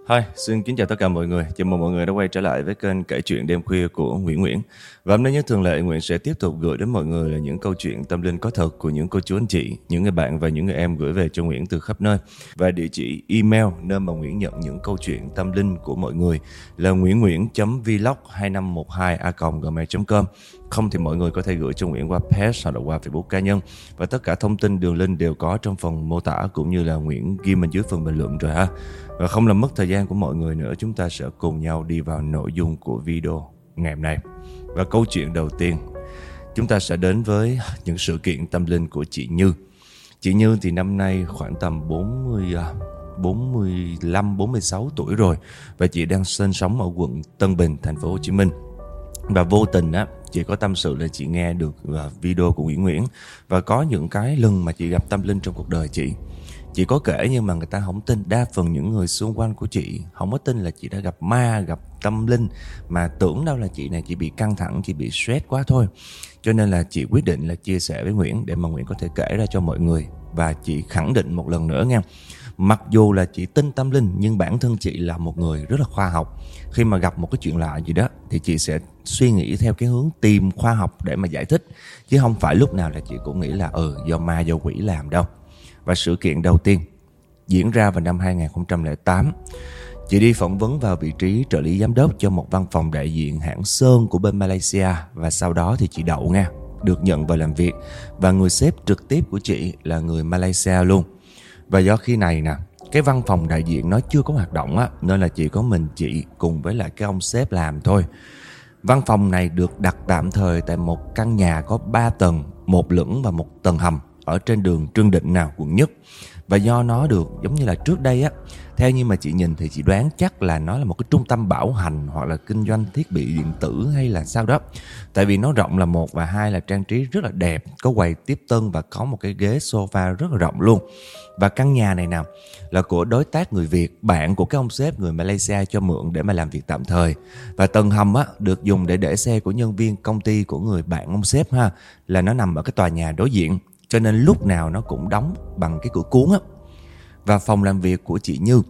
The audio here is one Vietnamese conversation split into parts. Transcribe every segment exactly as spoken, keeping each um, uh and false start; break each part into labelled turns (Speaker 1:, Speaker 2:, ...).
Speaker 1: Hi, xin kính chào tất cả mọi người. Chào mừng mọi người đã quay trở lại với kênh kể chuyện đêm khuya của Nguyễn Nguyễn. Và hôm nay như thường lệ, Nguyễn sẽ tiếp tục gửi đến mọi người là những câu chuyện tâm linh có thật của những cô chú anh chị, những người bạn và những người em gửi về cho Nguyễn từ khắp nơi. Và địa chỉ email nơi mà Nguyễn nhận những câu chuyện tâm linh của mọi người là nguyễn chấm vlog hai năm một hai a còng gmail chấm com. Không thì mọi người có thể gửi cho Nguyễn qua page hoặc là qua Facebook cá nhân. Và tất cả thông tin đường link đều có trong phần mô tả cũng như là Nguyễn ghi bên dưới phần bình luận rồi ha. Và không làm mất thời gian của mọi người nữa, chúng ta sẽ cùng nhau đi vào nội dung của video ngày hôm nay. Và câu chuyện đầu tiên, chúng ta sẽ đến với những sự kiện tâm linh của chị Như. Chị Như thì năm nay khoảng tầm bốn mươi, bốn mươi lăm, bốn mươi sáu tuổi rồi. Và chị đang sinh sống ở quận Tân Bình, thành phố Hồ Chí Minh. Và vô tình á, chị có tâm sự là chị nghe được video của Nguyễn Nguyễn. Và có những cái lần mà chị gặp tâm linh trong cuộc đời chị. Chị có kể nhưng mà người ta không tin. Đa phần những người xung quanh của chị không có tin là chị đã gặp ma, gặp tâm linh. Mà tưởng đâu là chị này chỉ bị căng thẳng, chị bị stress quá thôi. Cho nên là chị quyết định là chia sẻ với Nguyễn để mà Nguyễn có thể kể ra cho mọi người. Và chị khẳng định một lần nữa nha, mặc dù là chị tin tâm linh nhưng bản thân chị là một người rất là khoa học. Khi mà gặp một cái chuyện lạ gì đó thì chị sẽ suy nghĩ theo cái hướng tìm khoa học để mà giải thích. Chứ không phải lúc nào là chị cũng nghĩ là ừ do ma do quỷ làm đâu. Và sự kiện đầu tiên diễn ra vào năm hai không không tám. Chị đi phỏng vấn vào vị trí trợ lý giám đốc cho một văn phòng đại diện hãng sơn của bên Malaysia. Và sau đó thì chị đậu nha, được nhận vào làm việc. Và người sếp trực tiếp của chị là người Malaysia luôn. Và do khi này nè, cái văn phòng đại diện nó chưa có hoạt động á, nên là chỉ có mình chị cùng với lại cái ông sếp làm thôi. Văn phòng này được đặt tạm thời tại một căn nhà có ba tầng, một lửng và một tầng hầm ở trên đường Trương Định nào quận Nhất. Và do nó được giống như là trước đây á, theo như mà chị nhìn thì chị đoán chắc là nó là một cái trung tâm bảo hành hoặc là kinh doanh thiết bị điện tử hay là sao đó. Tại vì nó rộng là một và hai là trang trí rất là đẹp, có quầy tiếp tân và có một cái ghế sofa rất là rộng luôn. Và căn nhà này nào là của đối tác người Việt, bạn của cái ông sếp người Malaysia cho mượn để mà làm việc tạm thời. Và tầng hầm á được dùng để để xe của nhân viên công ty của người bạn ông sếp ha, là nó nằm ở cái tòa nhà đối diện. Cho nên lúc nào nó cũng đóng bằng cái cửa cuốn á. Và phòng làm việc của chị Như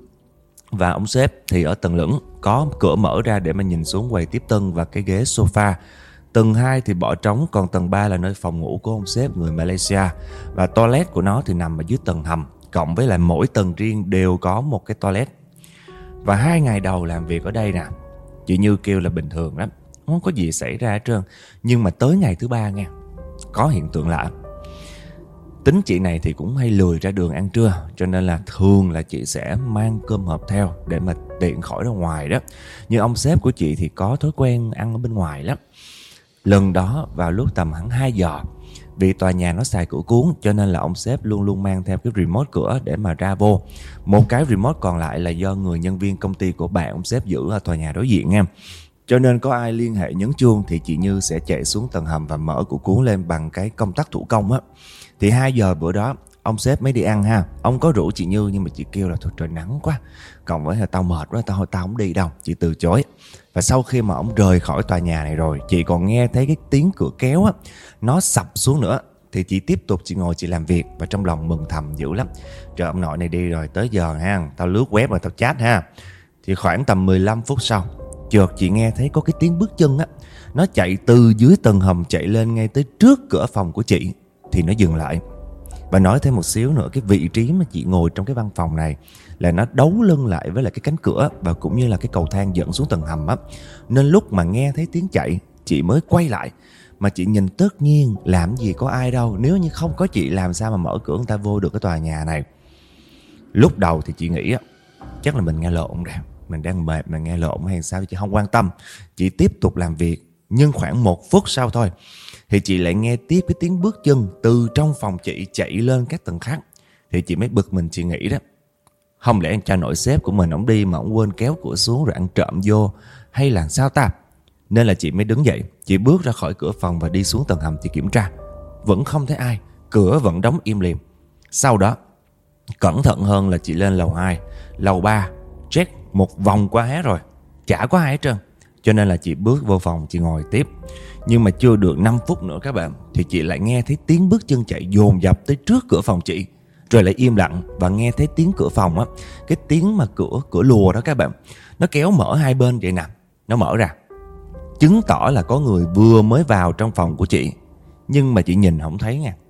Speaker 1: và ông sếp thì ở tầng lửng, có cửa mở ra để mà nhìn xuống quầy tiếp tân và cái ghế sofa. Tầng hai thì bỏ trống, còn tầng ba là nơi phòng ngủ của ông sếp người Malaysia. Và toilet của nó thì nằm ở dưới tầng hầm, cộng với lại mỗi tầng riêng đều có một cái toilet. Và hai ngày đầu làm việc ở đây nè, chị Như kêu là bình thường lắm, không có gì xảy ra hết trơn. Nhưng mà tới ngày thứ ba nha, có hiện tượng lạ. Tính chị này thì cũng hay lười ra đường ăn trưa, cho nên là thường là chị sẽ mang cơm hộp theo để mà tiện khỏi ra ngoài đó. Nhưng ông sếp của chị thì có thói quen ăn ở bên ngoài lắm. Lần đó vào lúc tầm khoảng hai giờ, vì tòa nhà nó xài cửa cuốn cho nên là ông sếp luôn luôn mang theo cái remote cửa để mà ra vô. Một cái remote còn lại là do người nhân viên công ty của bạn ông sếp giữ ở tòa nhà đối diện nha. Cho nên có ai liên hệ nhấn chuông thì chị Như sẽ chạy xuống tầng hầm và mở cửa cuốn lên bằng cái công tắc thủ công á. Thì hai giờ bữa đó ông sếp mới đi ăn ha. Ông có rủ chị Như nhưng mà chị kêu là thôi trời nắng quá, cộng với là tao mệt quá, tao tao không đi đâu, chị từ chối. Và sau khi mà ông rời khỏi tòa nhà này rồi, chị còn nghe thấy cái tiếng cửa kéo á, nó sập xuống nữa. Thì chị tiếp tục chị ngồi chị làm việc và trong lòng mừng thầm dữ lắm. Trời, ông nội này đi rồi, tới giờ ha, tao lướt web rồi tao chat ha. Thì khoảng tầm mười lăm phút sau, chợt chị nghe thấy có cái tiếng bước chân á, nó chạy từ dưới tầng hầm chạy lên ngay tới trước cửa phòng của chị. Thì nó dừng lại. Và nói thêm một xíu nữa, cái vị trí mà chị ngồi trong cái văn phòng này là nó đấu lưng lại với lại cái cánh cửa và cũng như là cái cầu thang dẫn xuống tầng hầm á. Nên lúc mà nghe thấy tiếng chạy, chị mới quay lại. Mà chị nhìn tất nhiên làm gì có ai đâu, nếu như không có chị làm sao mà mở cửa người ta vô được cái tòa nhà này. Lúc đầu thì chị nghĩ á, chắc là mình nghe lộn rồi, mình đang mệt mà nghe lộn hay sao, chị không quan tâm. Chị tiếp tục làm việc. Nhưng khoảng một phút sau thôi thì chị lại nghe tiếp cái tiếng bước chân từ trong phòng chị chạy lên các tầng khác. Thì chị mới bực mình, chị nghĩ đó, không lẽ anh cha nội sếp của mình ổng đi mà ổng quên kéo cửa xuống rồi ăn trộm vô hay là sao ta. Nên là chị mới đứng dậy, chị bước ra khỏi cửa phòng và đi xuống tầng hầm chị kiểm tra. Vẫn không thấy ai, cửa vẫn đóng im lìm. Sau đó cẩn thận hơn là chị lên lầu hai, lầu ba, check một vòng qua hết rồi, chả có ai hết trơn. Cho nên là chị bước vô phòng chị ngồi tiếp. Nhưng mà chưa được năm phút nữa các bạn, thì chị lại nghe thấy tiếng bước chân chạy dồn dập tới trước cửa phòng chị. Rồi lại im lặng và nghe thấy tiếng cửa phòng á, cái tiếng mà cửa cửa lùa đó các bạn, nó kéo mở hai bên vậy nè, nó mở ra, chứng tỏ là có người vừa mới vào trong phòng của chị, nhưng mà chị nhìn không thấy nha.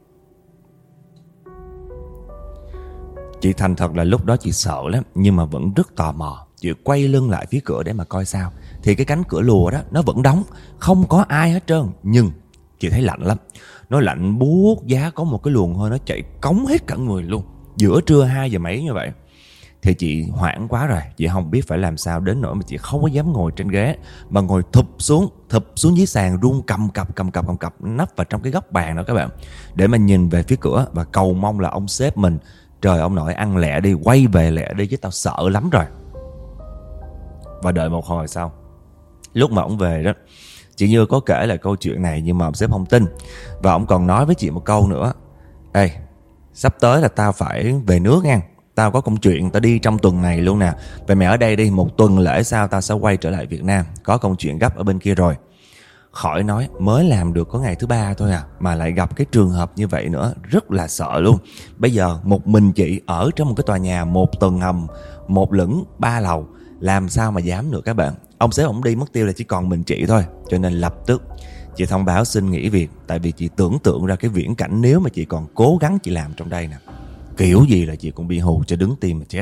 Speaker 1: Chị thành thật là lúc đó chị sợ lắm, nhưng mà vẫn rất tò mò. Chị quay lưng lại phía cửa để mà coi sao. Thì cái cánh cửa lùa đó nó vẫn đóng, không có ai hết trơn. Nhưng chị thấy lạnh lắm, nó lạnh buốt giá, có một cái luồng hơi nó chạy cống hết cả người luôn. Giữa trưa hai giờ mấy như vậy. Thì chị hoảng quá rồi, chị không biết phải làm sao, đến nỗi mà chị không có dám ngồi trên ghế, mà ngồi thụp xuống, thụp xuống dưới sàn, run cầm cập cầm cập cầm cập nấp vào trong cái góc bàn đó các bạn, để mà nhìn về phía cửa và cầu mong là ông sếp mình, trời ông nội ăn lẹ đi, quay về lẹ đi chứ tao sợ lắm rồi. Và đợi một hồi sau, lúc mà ông về đó, chị Như có kể lại câu chuyện này nhưng mà ông sếp không tin. Và ông còn nói với chị một câu nữa: ê, sắp tới là tao phải về nước nha, tao có công chuyện, tao đi trong tuần này luôn nè. Vậy mày ở đây đi, một tuần lễ sau tao sẽ quay trở lại Việt Nam, có công chuyện gấp ở bên kia rồi. Khỏi nói, mới làm được có ngày thứ ba thôi à, mà lại gặp cái trường hợp như vậy nữa, rất là sợ luôn. Bây giờ một mình chị ở trong một cái tòa nhà một tầng hầm, một lửng ba lầu, làm sao mà dám được các bạn. Ông sếp ổng đi mất tiêu là chỉ còn mình chị thôi, cho nên lập tức chị thông báo xin nghỉ việc. Tại vì chị tưởng tượng ra cái viễn cảnh nếu mà chị còn cố gắng chị làm trong đây nè, kiểu gì là chị cũng bị hù cho đứng tim mà chết.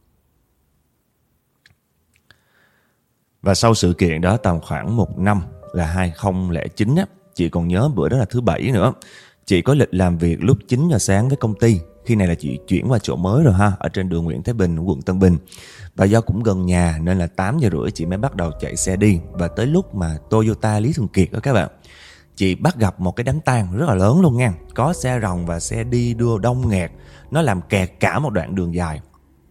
Speaker 1: Và sau sự kiện đó tầm khoảng một năm, là hai không không chín á, chị còn nhớ bữa đó là thứ bảy nữa. Chị có lịch làm việc lúc chín giờ sáng với công ty. Khi này là chị chuyển qua chỗ mới rồi ha, ở trên đường Nguyễn Thái Bình, quận Tân Bình. Và do cũng gần nhà nên là tám giờ rưỡi chị mới bắt đầu chạy xe đi. Và tới lúc mà Toyota Lý Thường Kiệt đó các bạn, chị bắt gặp một cái đám tang rất là lớn luôn nha. Có xe rồng và xe đi đưa đông nghẹt, nó làm kẹt cả một đoạn đường dài.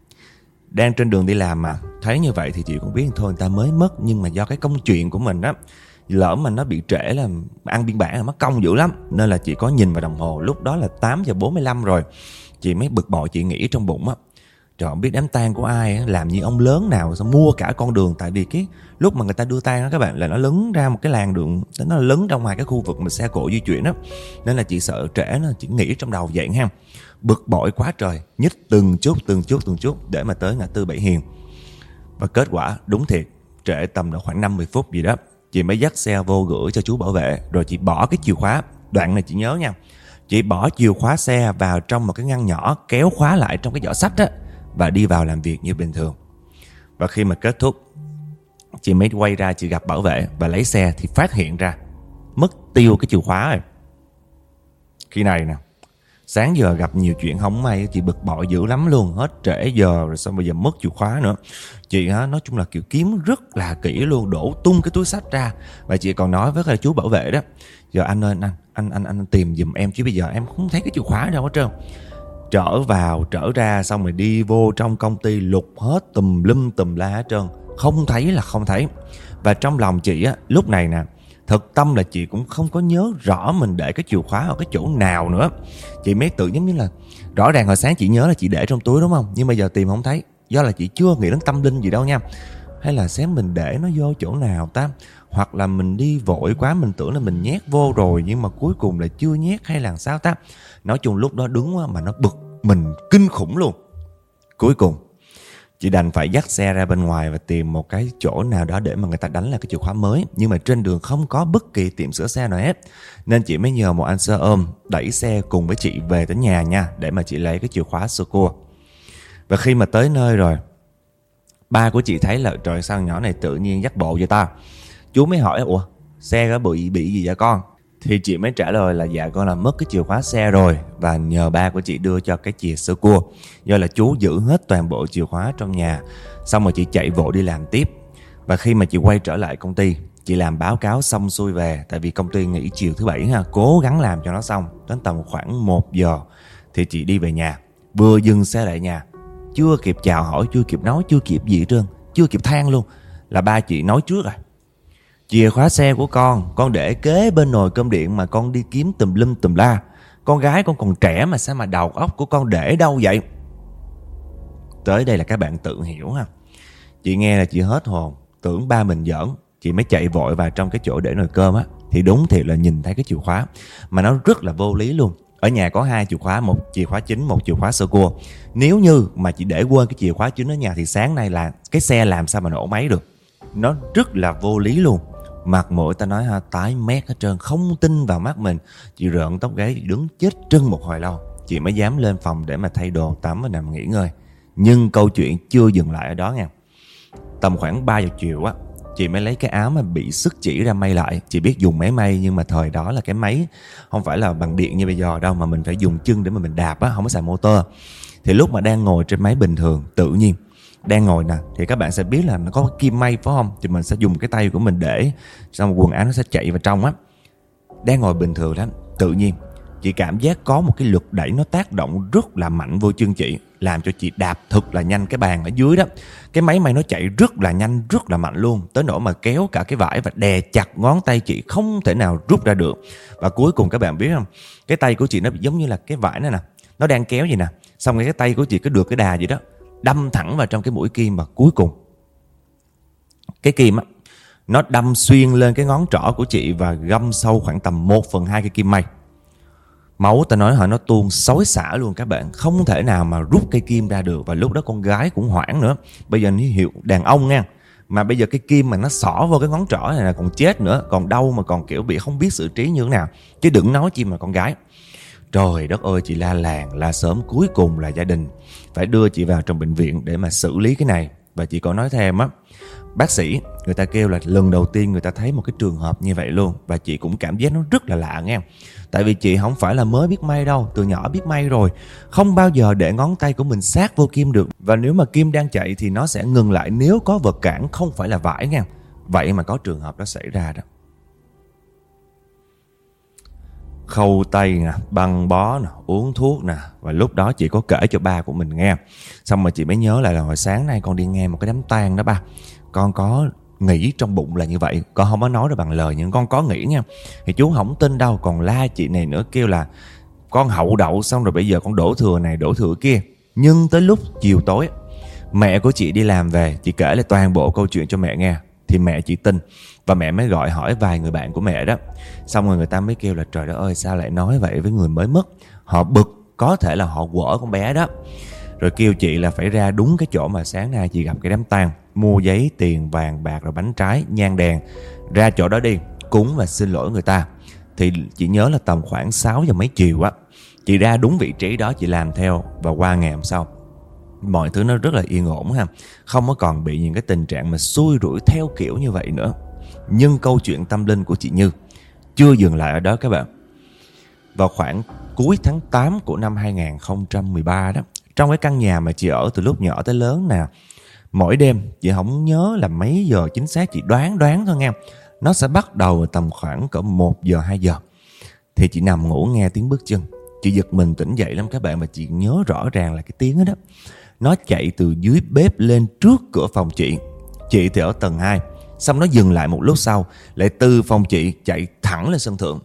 Speaker 1: Đang trên đường đi làm mà thấy như vậy thì chị cũng biết thôi, người ta mới mất, nhưng mà do cái công chuyện của mình á, lỡ mà nó bị trễ là ăn biên bản là mất công dữ lắm. Nên là chị có nhìn vào đồng hồ, lúc đó là tám giờ bốn mươi lăm rồi. Chị mới bực bội, chị nghĩ trong bụng á, trời, không biết đám tang của ai á, làm như ông lớn nào sao mua cả con đường. Tại vì cái lúc mà người ta đưa tang đó các bạn, là nó lấn ra một cái làn đường, nó lấn ra ngoài cái khu vực mà xe cộ di chuyển đó. Nên là chị sợ trễ, nó chỉ nghĩ trong đầu vậy ha. Bực bội quá trời, nhích từng chút từng chút từng chút để mà tới ngã tư Bảy Hiền. Và kết quả đúng thiệt, trễ tầm là khoảng năm mươi phút gì đó, chị mới dắt xe vô gửi cho chú bảo vệ. Rồi chị bỏ cái chìa khóa, đoạn này chị nhớ nha, chị bỏ chìa khóa xe vào trong một cái ngăn nhỏ, kéo khóa lại trong cái giỏ sách á, và đi vào làm việc như bình thường. Và khi mà kết thúc, chị mới quay ra chị gặp bảo vệ và lấy xe, thì phát hiện ra mất tiêu cái chìa khóa rồi. Khi này nè, sáng giờ gặp nhiều chuyện không may, chị bực bội dữ lắm luôn. Hết trễ giờ rồi, xong bây giờ mất chìa khóa nữa. Chị á, nói chung là kiểu kiếm rất là kỹ luôn, đổ tung cái túi xách ra. Và chị còn nói với cái chú bảo vệ đó: giờ anh ơi, anh anh anh anh tìm giùm em, chứ bây giờ em không thấy cái chìa khóa đâu hết trơn. Trở vào trở ra, xong rồi đi vô trong công ty lục hết tùm lum tùm la hết trơn, không thấy là không thấy. Và trong lòng chị á, lúc này nè, thực tâm là chị cũng không có nhớ rõ mình để cái chìa khóa ở cái chỗ nào nữa. Chị mới tự giống như là, rõ ràng hồi sáng chị nhớ là chị để trong túi đúng không, nhưng mà giờ tìm không thấy. Do là chị chưa nghĩ đến tâm linh gì đâu nha. Hay là xem mình để nó vô chỗ nào ta, hoặc là mình đi vội quá, mình tưởng là mình nhét vô rồi nhưng mà cuối cùng là chưa nhét, hay là sao ta. Nói chung lúc đó đứng mà nó bực mình kinh khủng luôn. Cuối cùng chị đành phải dắt xe ra bên ngoài và tìm một cái chỗ nào đó để mà người ta đánh lại cái chìa khóa mới. Nhưng mà trên đường không có bất kỳ tiệm sửa xe nào hết, nên chị mới nhờ một anh xe ôm đẩy xe cùng với chị về tới nhà nha, để mà chị lấy cái chìa khóa sơ cua. Và khi mà tới nơi rồi, ba của chị thấy là trời, sao nhỏ này tự nhiên dắt bộ vậy ta. Chú mới hỏi: ủa, xe có bị bị gì vậy con? Thì chị mới trả lời là dạ con là mất cái chìa khóa xe rồi, và nhờ ba của chị đưa cho cái chìa sơ cua. Do là chú giữ hết toàn bộ chìa khóa trong nhà. Xong rồi chị chạy vội đi làm tiếp. Và khi mà chị quay trở lại công ty, chị làm báo cáo xong xuôi về, tại vì công ty nghỉ chiều thứ bảy ha, cố gắng làm cho nó xong. Đến tầm khoảng một giờ thì chị đi về nhà. Vừa dừng xe lại nhà, chưa kịp chào hỏi, chưa kịp nói, chưa kịp gì hết trơn, chưa kịp than luôn, là ba chị nói trước rồi: chìa khóa xe của con, con để kế bên nồi cơm điện mà con đi kiếm tùm lum tùm la. Con gái con còn trẻ mà sao mà đầu óc của con để đâu vậy? Tới đây là các bạn tự hiểu ha. Chị nghe là chị hết hồn, tưởng ba mình giỡn. Chị mới chạy vội vào trong cái chỗ để nồi cơm á, thì đúng thiệt là nhìn thấy cái chìa khóa, mà nó rất là vô lý luôn. Ở nhà có hai chìa khóa, một chìa khóa chính, một chìa khóa sơ cua. Nếu như mà chị để quên cái chìa khóa chính ở nhà thì sáng nay là cái xe làm sao mà nổ máy được. Nó rất là vô lý luôn. Mặt mũi ta nói ha, tái mét hết trơn, không tin vào mắt mình. Chị rợn tóc gáy, đứng chết trưng một hồi lâu, chị mới dám lên phòng để mà thay đồ, tắm và nằm nghỉ ngơi. Nhưng câu chuyện chưa dừng lại ở đó nha. Tầm khoảng ba giờ chiều á, chị mới lấy cái áo mà bị sức chỉ ra may lại. Chị biết dùng máy may, nhưng mà thời đó là cái máy không phải là bằng điện như bây giờ đâu, mà mình phải dùng chân để mà mình đạp á, không có xài motor. Thì lúc mà đang ngồi trên máy bình thường, tự nhiên đang ngồi nè, thì các bạn sẽ biết là nó có cái kim may phải không? Thì mình sẽ dùng cái tay của mình để, xong quần áo nó sẽ chạy vào trong á. Đang ngồi bình thường lắm, tự nhiên chị cảm giác có một cái lực đẩy nó tác động rất là mạnh vô chân chị, làm cho chị đạp thật là nhanh cái bàn ở dưới đó. Cái máy may nó chạy rất là nhanh, rất là mạnh luôn, tới nỗi mà kéo cả cái vải và đè chặt ngón tay chị, không thể nào rút ra được. Và cuối cùng các bạn biết không, cái tay của chị nó giống như là cái vải này nè, nó đang kéo vậy nè, xong rồi cái tay của chị cứ được cái đà vậy đó, đâm thẳng vào trong cái mũi kim. Và cuối cùng cái kim á, nó đâm xuyên lên cái ngón trỏ của chị và găm sâu khoảng tầm một phần hai cái kim may. Máu ta nói hả, nó tuôn xối xả luôn các bạn, không thể nào mà rút cây kim ra được. Và lúc đó con gái cũng hoảng nữa, bây giờ nó hiệu đàn ông nha, mà bây giờ cái kim mà nó xỏ vô cái ngón trỏ này là còn chết nữa, còn đau mà còn kiểu bị không biết xử trí như thế nào, chứ đừng nói chi mà con gái. Trời đất ơi, chị la làng la sớm, cuối cùng là gia đình phải đưa chị vào trong bệnh viện để mà xử lý cái này. Và chị còn nói thêm á, bác sĩ người ta kêu là lần đầu tiên người ta thấy một cái trường hợp như vậy luôn. Và chị cũng cảm giác nó rất là lạ nghe. Tại vì chị không phải là mới biết may đâu, từ nhỏ biết may rồi, không bao giờ để ngón tay của mình sát vô kim được. Và nếu mà kim đang chạy thì nó sẽ ngừng lại nếu có vật cản, không phải là vải nghe. Vậy mà có trường hợp đó xảy ra đó. Khâu tay nè, băng bó nè, uống thuốc nè. Và lúc đó chị có kể cho ba của mình nghe. Xong rồi chị mới nhớ lại là hồi sáng nay con đi nghe một cái đám tang đó ba. Con có nghĩ trong bụng là như vậy, con không có nói ra bằng lời nhưng con có nghĩ nha. Thì chú không tin đâu, còn la chị này nữa, kêu là con hậu đậu xong rồi bây giờ con đổ thừa này đổ thừa kia. Nhưng tới lúc chiều tối, mẹ của chị đi làm về, chị kể lại toàn bộ câu chuyện cho mẹ nghe thì mẹ chị tin. Và mẹ mới gọi hỏi vài người bạn của mẹ đó. Xong rồi người ta mới kêu là trời đất ơi, sao lại nói vậy với người mới mất. Họ bực, có thể là họ quở con bé đó. Rồi kêu chị là phải ra đúng cái chỗ mà sáng nay chị gặp cái đám tang, mua giấy, tiền, vàng, bạc, rồi bánh trái, nhang đèn, ra chỗ đó đi, cúng và xin lỗi người ta. Thì chị nhớ là tầm khoảng sáu giờ mấy chiều á, chị ra đúng vị trí đó, chị làm theo. Và qua ngày hôm sau, mọi thứ nó rất là yên ổn ha, không có còn bị những cái tình trạng mà xui rủi theo kiểu như vậy nữa. Nhưng câu chuyện tâm linh của chị Như chưa dừng lại ở đó các bạn. Vào khoảng cuối tháng tám của năm hai không một ba đó, trong cái căn nhà mà chị ở từ lúc nhỏ tới lớn nè, mỗi đêm chị không nhớ là mấy giờ chính xác, chị đoán đoán thôi nghe, nó sẽ bắt đầu tầm khoảng cỡ một giờ hai giờ. Thì chị nằm ngủ nghe tiếng bước chân, chị giật mình tỉnh dậy lắm các bạn. Mà chị nhớ rõ ràng là cái tiếng đó, đó nó chạy từ dưới bếp lên trước cửa phòng chị. Chị thì ở tầng hai, xong nó dừng lại một lúc sau, lại từ phòng chị chạy thẳng lên sân thượng.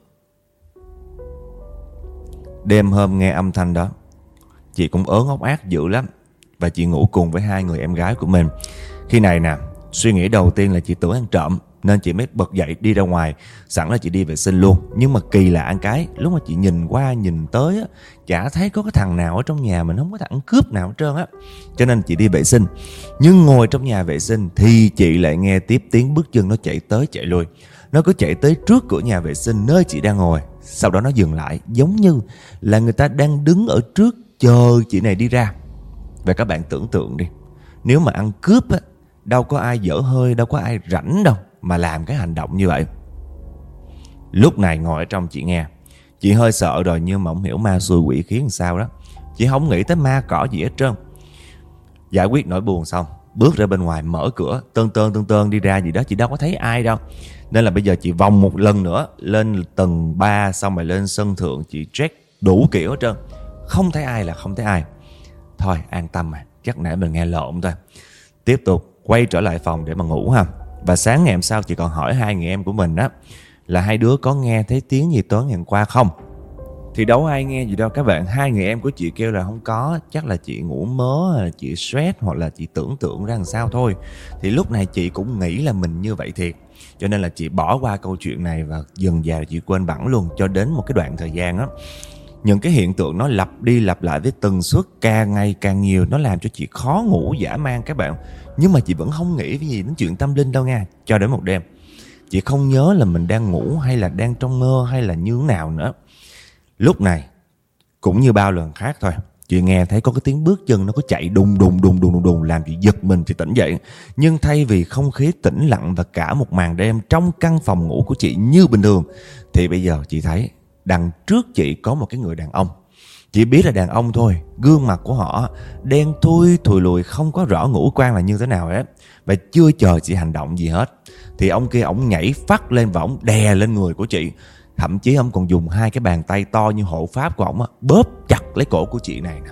Speaker 1: Đêm hôm nghe âm thanh đó, chị cũng ớn ốc ác dữ lắm. Và chị ngủ cùng với hai người em gái của mình. Khi này nè, suy nghĩ đầu tiên là chị tưởng ăn trộm, nên chị mới bật dậy đi ra ngoài, sẵn là chị đi vệ sinh luôn. Nhưng mà kỳ lạ ăn cái, lúc mà chị nhìn qua nhìn tới á, chả thấy có cái thằng nào ở trong nhà mình, không có thằng cướp nào hết trơn á. Cho nên chị đi vệ sinh. Nhưng ngồi trong nhà vệ sinh thì chị lại nghe tiếp tiếng bước chân nó chạy tới chạy lui. Nó cứ chạy tới trước cửa nhà vệ sinh nơi chị đang ngồi, sau đó nó dừng lại, giống như là người ta đang đứng ở trước chờ chị này đi ra. Và các bạn tưởng tượng đi, nếu mà ăn cướp á, đâu có ai dở hơi, đâu có ai rảnh đâu mà làm cái hành động như vậy. Lúc này ngồi ở trong chị nghe, chị hơi sợ rồi, nhưng mà không hiểu ma xui quỷ khiến làm sao đó. Chị không nghĩ tới ma cỏ gì hết trơn. Giải quyết nỗi buồn xong, bước ra bên ngoài, mở cửa, tơn tơn tơn tơn đi ra gì đó, chị đâu có thấy ai đâu. Nên là bây giờ chị vòng một lần nữa lên tầng ba, xong rồi lên sân thượng, chị check đủ kiểu hết trơn, không thấy ai là không thấy ai. Thôi an tâm mà, chắc nãy mình nghe lộn thôi. Tiếp tục quay trở lại phòng để mà ngủ ha. Và sáng ngày hôm sau chị còn hỏi hai người em của mình đó, là hai đứa có nghe thấy tiếng gì tối ngày hôm qua không. Thì đâu ai nghe gì đâu các bạn. Hai người em của chị kêu là không có, chắc là chị ngủ mớ, là chị stress, hoặc là chị tưởng tượng ra làm sao thôi. Thì lúc này chị cũng nghĩ là mình như vậy thiệt, cho nên là chị bỏ qua câu chuyện này và dần dà chị quên bẵng luôn. Cho đến một cái đoạn thời gian đó, Những cái hiện tượng nó lặp đi lặp lại với tần suất càng ngày càng nhiều, nó làm cho chị khó ngủ dã man các bạn. Nhưng mà chị vẫn không nghĩ cái gì đến chuyện tâm linh đâu nha. Cho đến một đêm, chị không nhớ là mình đang ngủ hay là đang trong mơ hay là như thế nào nữa. Lúc này cũng như bao lần khác thôi, chị nghe thấy có cái tiếng bước chân nó có chạy đùng đùng đùng đùng đùng đùng, làm chị giật mình, chị tỉnh dậy. Nhưng thay vì không khí tĩnh lặng và cả một màn đêm trong căn phòng ngủ của chị như bình thường, thì bây giờ chị thấy đằng trước chị có một cái người đàn ông. Chị biết là đàn ông thôi, gương mặt của họ đen thui thùi lùi, không có rõ ngũ quan là như thế nào hết. Và chưa chờ chị hành động gì hết thì ông kia ổng nhảy phát lên và ổng đè lên người của chị. Thậm chí ông còn dùng hai cái bàn tay to như hộ pháp của ổng bóp chặt lấy cổ của chị này nè.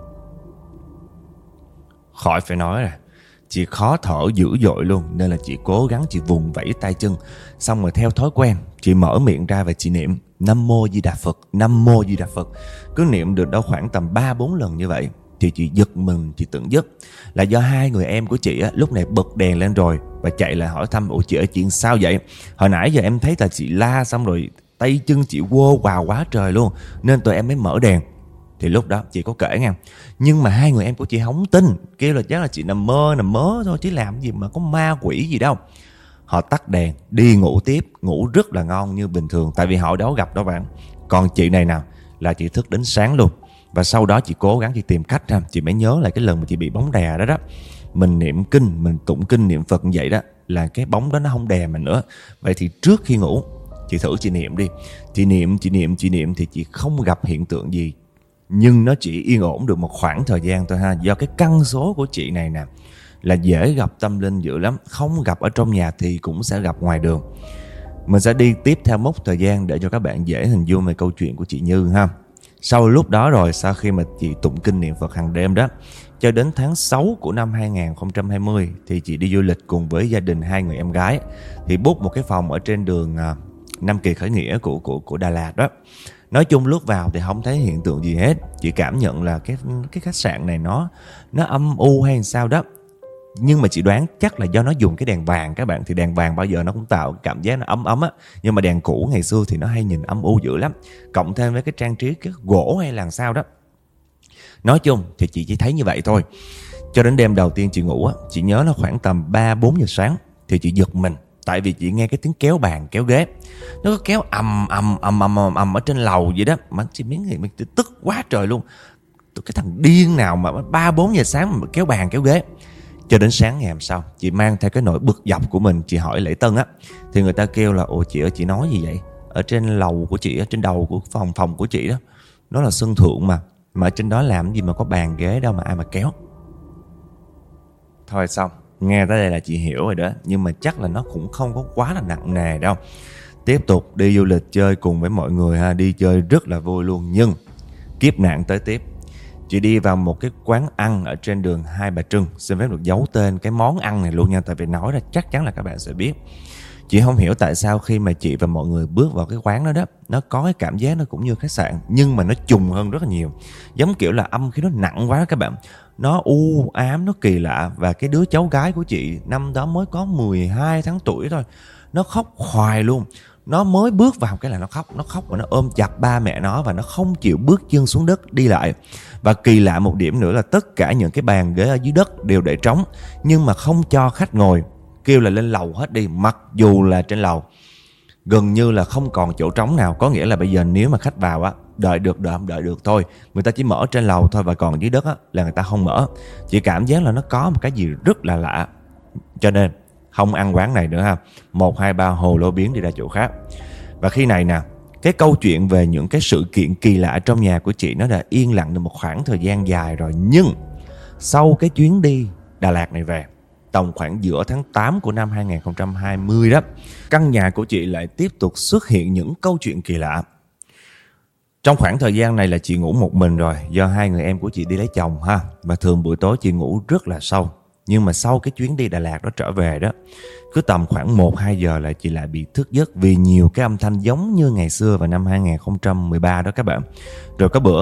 Speaker 1: Khỏi phải nói rồi, chị khó thở dữ dội luôn, nên là chị cố gắng chị vùng vẫy tay chân. Xong rồi theo thói quen, chị mở miệng ra và chị niệm Nam Mô Di Đà Phật, Nam Mô Di Đà Phật. Cứ niệm được đâu khoảng tầm ba bốn lần như vậy thì chị giật mình, chị tỉnh giấc. Là do hai người em của chị á, lúc này bật đèn lên rồi và chạy lại hỏi thăm: ủa chị ơi, chuyện sao vậy? Hồi nãy giờ em thấy là chị la xong rồi tay chân chị quơ quào quá trời luôn, nên tụi em mới mở đèn. Thì lúc đó chị có kể nha, nhưng mà hai người em của chị không tin, kêu là chắc là chị nằm mơ nằm mơ thôi chứ làm gì mà có ma quỷ gì đâu. Họ tắt đèn đi ngủ tiếp, ngủ rất là ngon như bình thường, tại vì họ đâu gặp đâu bạn. Còn chị này nào là chị thức đến sáng luôn. Và sau đó chị cố gắng chị tìm cách ha, chị mới nhớ lại cái lần mà chị bị bóng đè đó đó. Mình niệm kinh, mình tụng kinh niệm Phật như vậy đó, là cái bóng đó nó không đè mình nữa. Vậy thì trước khi ngủ chị thử chị niệm đi. Chị niệm, chị niệm, chị niệm thì chị không gặp hiện tượng gì. Nhưng nó chỉ yên ổn được một khoảng thời gian thôi ha. Do cái căn số của chị này nè là dễ gặp tâm linh dữ lắm. Không gặp ở trong nhà thì cũng sẽ gặp ngoài đường. Mình sẽ đi tiếp theo mốc thời gian để cho các bạn dễ hình dung về câu chuyện của chị Như ha. Sau lúc đó rồi, sau khi mà chị tụng kinh niệm Phật hàng đêm đó, cho đến tháng sáu của năm hai không hai không thì chị đi du lịch cùng với gia đình hai người em gái. Thì book một cái phòng ở trên đường Nam Kỳ Khởi Nghĩa của, của, của Đà Lạt đó. Nói chung lúc vào thì không thấy hiện tượng gì hết. Chị cảm nhận là cái, cái khách sạn này nó, nó âm u hay sao đó. Nhưng mà chị đoán chắc là do nó dùng cái đèn vàng các bạn. Thì đèn vàng bao giờ nó cũng tạo cảm giác nó ấm ấm á. Nhưng mà đèn cũ ngày xưa thì nó hay nhìn âm u dữ lắm. Cộng thêm với cái trang trí cái gỗ hay là sao đó. Nói chung thì chị chỉ thấy như vậy thôi. Cho đến đêm đầu tiên chị ngủ á, chị nhớ là khoảng tầm ba bốn giờ sáng thì chị giật mình. Tại vì chị nghe cái tiếng kéo bàn kéo ghế, nó có kéo ầm ầm ầm ầm ầm ầm ở trên lầu vậy đó. Mà chị miếng thì mình tức quá trời luôn. Cái thằng điên nào mà ba bốn giờ sáng mà kéo bàn kéo ghế. Cho đến sáng ngày hôm sau, chị mang theo cái nỗi bực dọc của mình, chị hỏi lễ tân á. Thì người ta kêu là: ồ chị ơi, chị nói gì vậy? Ở trên lầu của chị, ở trên đầu của phòng phòng của chị đó, nó là sân thượng mà. Mà ở trên đó làm gì mà có bàn ghế đâu mà ai mà kéo. Thôi xong, nghe tới đây là chị hiểu rồi đó. Nhưng mà chắc là nó cũng không có quá là nặng nề đâu. Tiếp tục đi du lịch chơi cùng với mọi người ha. Đi chơi rất là vui luôn. Nhưng kiếp nạn tới tiếp. Chị đi vào một cái quán ăn ở trên đường Hai Bà Trưng. Xin phép được giấu tên cái món ăn này luôn nha. Tại vì nói ra chắc chắn là các bạn sẽ biết. Chị không hiểu tại sao khi mà chị và mọi người bước vào cái quán đó đó, nó có cái cảm giác nó cũng như khách sạn, nhưng mà nó trùng hơn rất là nhiều. Giống kiểu là âm khí nó nặng quá các bạn. Nó u ám, nó kỳ lạ. Và cái đứa cháu gái của chị năm đó mới có mười hai tháng tuổi thôi, nó khóc hoài luôn. Nó mới bước vào cái là nó khóc. Nó khóc và nó ôm chặt ba mẹ nó. Và nó không chịu bước chân xuống đất đi lại. Và kỳ lạ một điểm nữa là tất cả những cái bàn ghế ở dưới đất đều để trống, nhưng mà không cho khách ngồi. Kêu là lên lầu hết đi. Mặc dù là trên lầu gần như là không còn chỗ trống nào. Có nghĩa là bây giờ nếu mà khách vào á, đợi được đợi không đợi được thôi. Người ta chỉ mở trên lầu thôi. Và còn dưới đất á là người ta không mở. Chỉ cảm giác là nó có một cái gì rất là lạ. Cho nên không ăn quán này nữa ha. Một hai ba hồ lô biến đi ra chỗ khác. Và khi này nè, cái câu chuyện về những cái sự kiện kỳ lạ trong nhà của chị nó đã yên lặng được một khoảng thời gian dài rồi. Nhưng sau cái chuyến đi Đà Lạt này về, tầm khoảng giữa tháng tám của năm hai không hai không đó, căn nhà của chị lại tiếp tục xuất hiện những câu chuyện kỳ lạ. Trong khoảng thời gian này là chị ngủ một mình rồi, do hai người em của chị đi lấy chồng ha. Và thường buổi tối chị ngủ rất là sâu. Nhưng mà sau cái chuyến đi Đà Lạt đó trở về đó, cứ tầm khoảng một hai giờ là chị lại bị thức giấc vì nhiều cái âm thanh giống như ngày xưa vào năm hai không một ba đó các bạn. Rồi có bữa nha,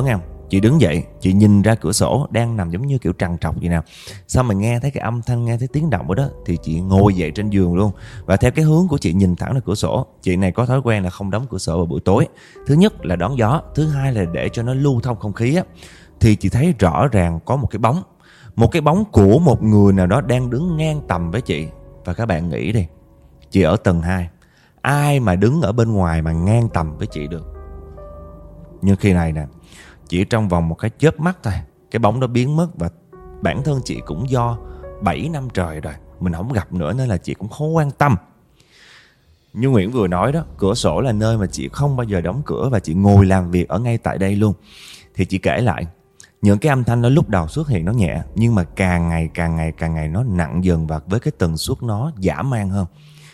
Speaker 1: Chị đứng dậy, chị nhìn ra cửa sổ đang nằm giống như kiểu trằn trọc vậy nào. Xong mà nghe thấy cái âm thanh, nghe thấy tiếng động ở đó, thì chị ngồi dậy trên giường luôn. Và theo cái hướng của chị nhìn thẳng ra cửa sổ. Chị này có thói quen là không đóng cửa sổ vào buổi tối. Thứ nhất là đón gió, thứ hai là để cho nó lưu thông không khí á. Thì chị thấy rõ ràng có một cái bóng. Một cái bóng của một người nào đó đang đứng ngang tầm với chị. Và các bạn nghĩ đi, chị ở tầng hai, ai mà đứng ở bên ngoài mà ngang tầm với chị được. Nhưng khi này nè, chỉ trong vòng một cái chớp mắt thôi, cái bóng đó biến mất. Và bản thân chị cũng do bảy năm trời rồi mình không gặp nữa, nên là chị cũng không quan tâm. Như Nguyễn vừa nói đó, cửa sổ là nơi mà chị không bao giờ đóng cửa, và chị ngồi làm việc ở ngay tại đây luôn. Thì chị kể lại, những cái âm thanh đó lúc đầu xuất hiện nó nhẹ, nhưng mà càng ngày càng ngày càng ngày nó nặng dần, và với cái tần suất nó dã man hơn.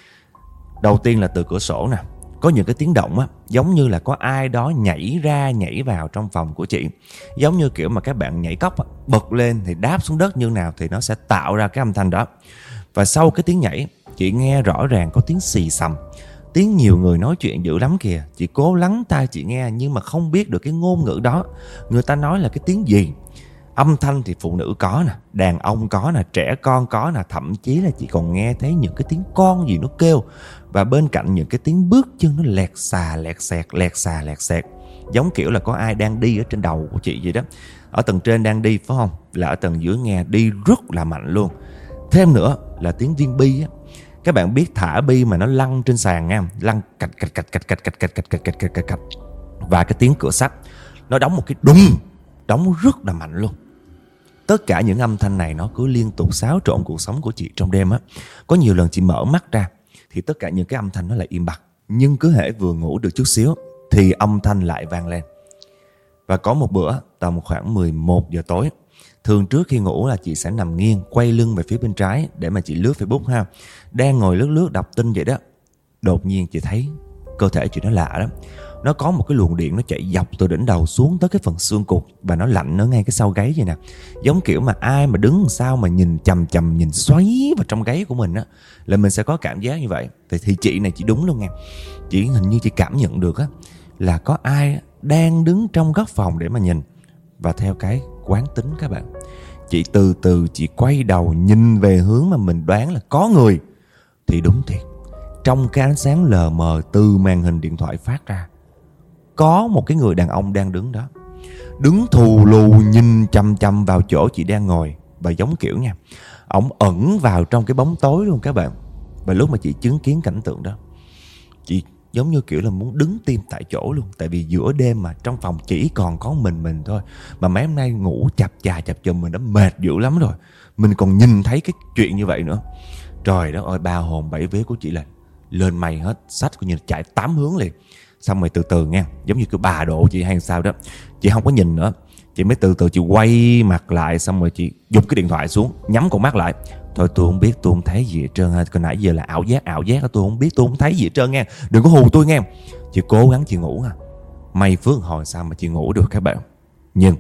Speaker 1: Đầu tiên là từ cửa sổ nè, có những cái tiếng động á, giống như là có ai đó nhảy ra nhảy vào trong phòng của chị. Giống như kiểu mà các bạn nhảy cóc á, bật lên thì đáp xuống đất như nào thì nó sẽ tạo ra cái âm thanh đó. Và sau cái tiếng nhảy, chị nghe rõ ràng có tiếng xì xầm, tiếng nhiều người nói chuyện dữ lắm kìa. Chị cố lắng tai chị nghe, nhưng mà không biết được cái ngôn ngữ đó người ta nói là cái tiếng gì. Âm thanh thì phụ nữ có nè, đàn ông có nè, trẻ con có nè, thậm chí là chị còn nghe thấy những cái tiếng con gì nó kêu. Và bên cạnh những cái tiếng bước chân nó lẹt xà lẹt xẹt, lẹt xà lẹt xẹt, giống kiểu là có ai đang đi ở trên đầu của chị vậy đó. Ở tầng trên đang đi phải không, là ở tầng dưới nghe đi rất là mạnh luôn. Thêm nữa là tiếng viên bi á. Các bạn biết thả bi mà nó lăn trên sàn nha, lăn cạch cạch cạch cạch cạch cạch cạch cạch cạch cạch cạch cạch. Và cái tiếng cửa sắt nó đóng một cái đùng, đóng rất là mạnh luôn. Tất cả những âm thanh này nó cứ liên tục xáo trộn cuộc sống của chị trong đêm á. Có nhiều lần chị mở mắt ra thì tất cả những cái âm thanh nó lại im bặt, nhưng cứ hễ vừa ngủ được chút xíu thì âm thanh lại vang lên. Và có một bữa tầm khoảng mười một giờ tối, thường trước khi ngủ là chị sẽ nằm nghiêng, quay lưng về phía bên trái để mà chị lướt Facebook ha. Đang ngồi lướt lướt đọc tin vậy đó, đột nhiên chị thấy cơ thể chị nó lạ lắm. Nó có một cái luồng điện nó chạy dọc từ đỉnh đầu xuống tới cái phần xương cụt, và nó lạnh ở ngay cái sau gáy vậy nè. Giống kiểu mà ai mà đứng sao mà nhìn chầm chầm, nhìn xoáy vào trong gáy của mình á, là mình sẽ có cảm giác như vậy. Thì, thì chị này chị đúng luôn nha. Chị hình như chị cảm nhận được á, là có ai đang đứng trong góc phòng để mà nhìn. Và theo cái quán tính các bạn, chị từ từ chị quay đầu nhìn về hướng mà mình đoán là có người. Thì đúng thiệt, trong cái ánh sáng lờ mờ từ màn hình điện thoại phát ra, có một cái người đàn ông đang đứng đó, đứng thù lù nhìn chằm chằm vào chỗ chị đang ngồi. Và giống kiểu nha, ổng ẩn vào trong cái bóng tối luôn các bạn. Và lúc mà chị chứng kiến cảnh tượng đó, chị giống như kiểu là muốn đứng tim tại chỗ luôn. Tại vì giữa đêm mà trong phòng chỉ còn có mình mình thôi, mà mấy hôm nay ngủ chập chà chập chùm, mình đã mệt dữ lắm rồi, mình còn nhìn thấy cái chuyện như vậy nữa. Trời đất ơi, ba hồn bảy vía của chị là lên mây hết, sách coi như là chạy tám hướng liền. Xong rồi từ từ nha, giống như cái bà độ chị hay sao đó, chị không có nhìn nữa, chị mới từ từ chị quay mặt lại. Xong rồi chị giục cái điện thoại xuống, nhắm con mắt lại. Thôi tôi không biết, tôi không thấy gì hết trơn ha. Còn nãy giờ là ảo giác, ảo giác tôi không biết, tôi không thấy gì hết trơn nha, đừng có hù tôi nha. Chị cố gắng chị ngủ ha. May phước hồi sao mà chị ngủ được các bạn. Nhưng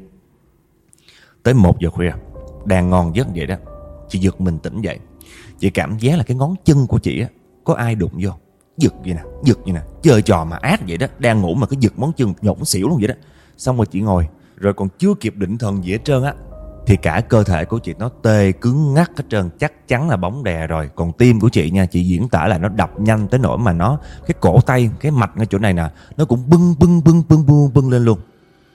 Speaker 1: tới một giờ khuya, đang ngon giấc vậy đó, chị giật mình tỉnh dậy. Chị cảm giác là cái ngón chân của chị á, có ai đụng vô. Giật vậy nè, giật vậy nè, chơi trò mà ác vậy đó. Đang ngủ mà cứ giật món chân nhổn xỉu luôn vậy đó. Xong rồi chị ngồi, rồi còn chưa kịp định thần gì hết trơn á, thì cả cơ thể của chị nó tê cứng ngắc hết trơn. Chắc chắn là bóng đè rồi. Còn tim của chị nha, chị diễn tả là nó đập nhanh tới nỗi mà nó, cái cổ tay, cái mạch ngay chỗ này nè, nó cũng bưng bưng bưng bưng bưng bưng lên luôn.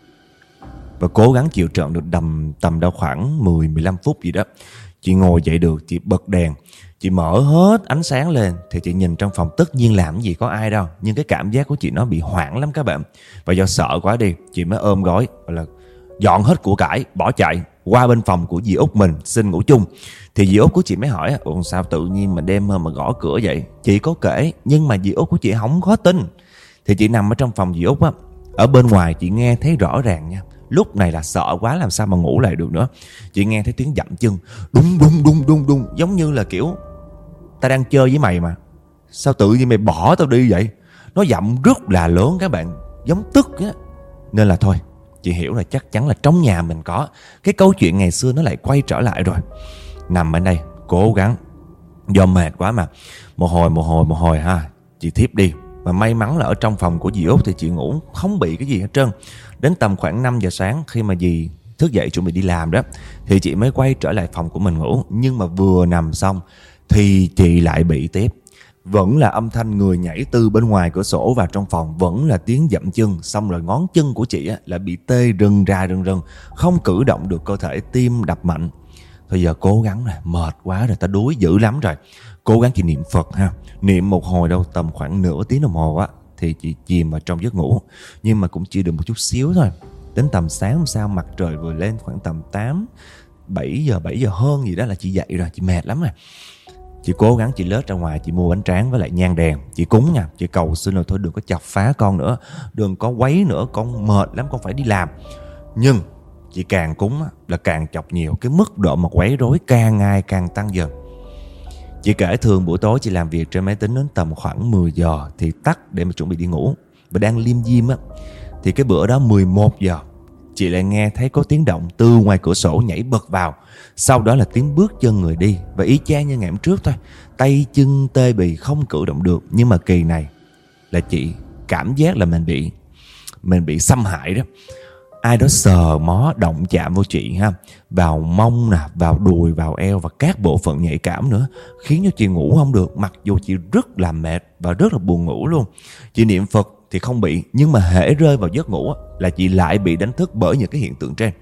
Speaker 1: Và cố gắng chịu trận được tầm tầm đâu khoảng mười mười lăm phút gì đó, chị ngồi dậy được. Chị bật đèn, chị mở hết ánh sáng lên, thì chị nhìn trong phòng, tất nhiên làm gì có ai đâu, nhưng cái cảm giác của chị nó bị hoảng lắm các bạn. Và do sợ quá đi, chị mới ôm gói, gọi là dọn hết của cải, bỏ chạy qua bên phòng của dì Út mình xin ngủ chung. Thì dì Út của chị mới hỏi, ủa sao tự nhiên mà đêm hôm mà gõ cửa vậy? Chị có kể, nhưng mà dì Út của chị không có tin. Thì chị nằm ở trong phòng dì Út á, ở bên ngoài chị nghe thấy rõ ràng nha. Lúc này là sợ quá làm sao mà ngủ lại được nữa. Chị nghe thấy tiếng dậm chân, đung đung đung đung đung, giống như là kiểu ta đang chơi với mày mà sao tự nhiên mày bỏ tao đi vậy. Nó dậm rất là lớn các bạn, giống tức á. Nên là thôi, chị hiểu là chắc chắn là trong nhà mình có cái câu chuyện ngày xưa nó lại quay trở lại rồi. Nằm ở đây cố gắng, do mệt quá mà, một hồi một hồi một hồi ha, chị thiếp đi. Và may mắn là ở trong phòng của dì Út thì chị ngủ không bị cái gì hết trơn. Đến tầm khoảng năm giờ sáng khi mà dì thức dậy chuẩn bị đi làm đó, thì chị mới quay trở lại phòng của mình ngủ. Nhưng mà vừa nằm xong thì chị lại bị tiếp. Vẫn là âm thanh người nhảy từ bên ngoài cửa sổ vào trong phòng, vẫn là tiếng dậm chân. Xong rồi ngón chân của chị á, lại bị tê rần ra rần rần, không cử động được cơ thể, tim đập mạnh. Thôi giờ cố gắng nè, mệt quá rồi, ta đuối dữ lắm rồi. Cố gắng chị niệm Phật ha. Niệm một hồi đâu tầm khoảng nửa tiếng đồng hồ á, thì chị chìm vào trong giấc ngủ. Nhưng mà cũng chỉ được một chút xíu thôi. Đến tầm sáng hôm sau mặt trời vừa lên khoảng tầm tám, bảy giờ, bảy giờ hơn gì đó là chị dậy rồi, chị mệt lắm rồi. Chị cố gắng chị lết ra ngoài, chị mua bánh tráng với lại nhang đèn. Chị cúng nha, chị cầu xin là thôi đừng có chọc phá con nữa, đừng có quấy nữa, con mệt lắm, con phải đi làm. Nhưng chị càng cúng là càng chọc nhiều, cái mức độ mà quấy rối càng ngày càng tăng dần. Chị kể thường buổi tối chị làm việc trên máy tính đến tầm khoảng mười giờ thì tắt để mà chuẩn bị đi ngủ. Và đang liêm diêm á, thì cái bữa đó mười một giờ chị lại nghe thấy có tiếng động từ ngoài cửa sổ nhảy bật vào. Sau đó là tiếng bước chân người đi. Và y chang như ngày hôm trước thôi, tay chân tê bì không cử động được. Nhưng mà kỳ này là chị cảm giác là mình bị Mình bị xâm hại đó. Ai đó sờ mó động chạm vô chị ha, vào mông nè, vào đùi, vào eo và các bộ phận nhạy cảm nữa, khiến cho chị ngủ không được. Mặc dù chị rất là mệt và rất là buồn ngủ luôn. Chị niệm Phật thì không bị, nhưng mà hễ rơi vào giấc ngủ là chị lại bị đánh thức bởi những cái hiện tượng trên.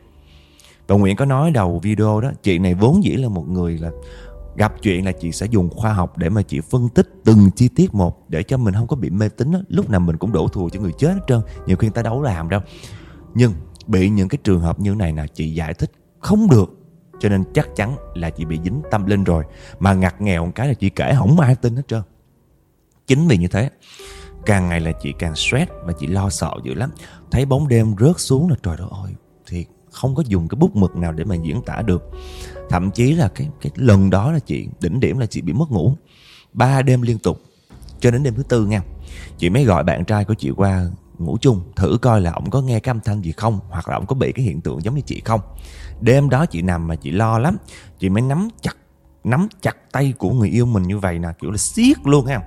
Speaker 1: Và Nguyễn có nói đầu video đó, chị này vốn dĩ là một người là gặp chuyện là chị sẽ dùng khoa học để mà chị phân tích từng chi tiết một, để cho mình không có bị mê tín đó. Lúc nào mình cũng đổ thừa cho người chết hết trơn, nhiều khi người ta đâu làm đâu. Nhưng bị những cái trường hợp như này là chị giải thích không được, cho nên chắc chắn là chị bị dính tâm linh rồi. Mà ngặt nghèo một cái là chị kể không ai tin hết trơn. Chính vì như thế, càng ngày là chị càng stress và chị lo sợ dữ lắm. Thấy bóng đêm rớt xuống là trời đất ơi, thì không có dùng cái bút mực nào để mà diễn tả được. Thậm chí là cái, cái lần đó là chị, đỉnh điểm là chị bị mất ngủ ba đêm liên tục. Cho đến đêm thứ tư nha, chị mới gọi bạn trai của chị qua ngủ chung, thử coi là ổng có nghe cái âm thanh gì không, hoặc là ổng có bị cái hiện tượng giống như chị không. Đêm đó chị nằm mà chị lo lắm. Chị mới nắm chặt Nắm chặt tay của người yêu mình như vậy nè, kiểu là siết luôn ha,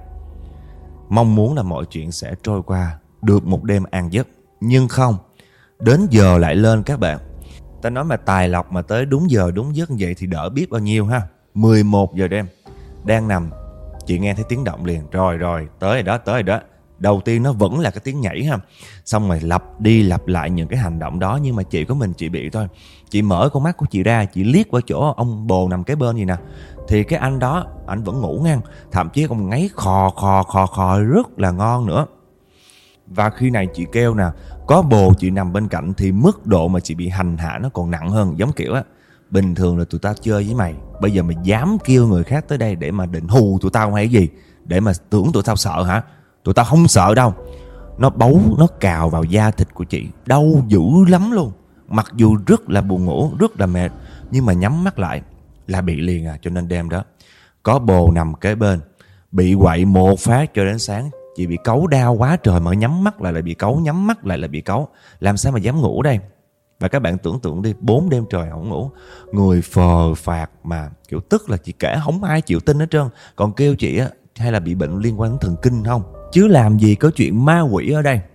Speaker 1: mong muốn là mọi chuyện sẽ trôi qua được một đêm an giấc. Nhưng không, đến giờ lại lên các bạn. Ta nói mà tài lộc mà tới đúng giờ đúng giấc như vậy thì đỡ biết bao nhiêu ha. Mười một giờ đêm, đang nằm, chị nghe thấy tiếng động liền. Rồi rồi, tới rồi đó, tới rồi đó. Đầu tiên nó vẫn là cái tiếng nhảy ha. Xong rồi lặp đi lặp lại những cái hành động đó. Nhưng mà chị của mình chị bị thôi. Chị mở con mắt của chị ra, chị liếc qua chỗ ông bồ nằm kế bên gì nè, thì cái anh đó, anh vẫn ngủ ngang. Thậm chí còn ngáy khò khò khò khò rất là ngon nữa. Và khi này chị kêu nè, có bồ chị nằm bên cạnh thì mức độ mà chị bị hành hạ nó còn nặng hơn. Giống kiểu á, bình thường là tụi tao chơi với mày, bây giờ mày dám kêu người khác tới đây để mà định hù tụi tao hay gì, để mà tưởng tụi tao sợ hả? Tụi tao không sợ đâu. Nó bấu, nó cào vào da thịt của chị, đau dữ lắm luôn. Mặc dù rất là buồn ngủ, rất là mệt, nhưng mà nhắm mắt lại là bị liền à. Cho nên đêm đó có bồ nằm kế bên, bị quậy một phát cho đến sáng. Chị bị cấu đau quá trời, mà nhắm mắt lại là bị cấu, nhắm mắt lại là bị cấu. Làm sao mà dám ngủ đây? Và các bạn tưởng tượng đi, bốn đêm trời không ngủ, người phờ phạc mà kiểu tức là chị kể không ai chịu tin hết trơn. Còn kêu chị á, hay là bị bệnh liên quan đến thần kinh không? Chứ làm gì có chuyện ma quỷ ở đây.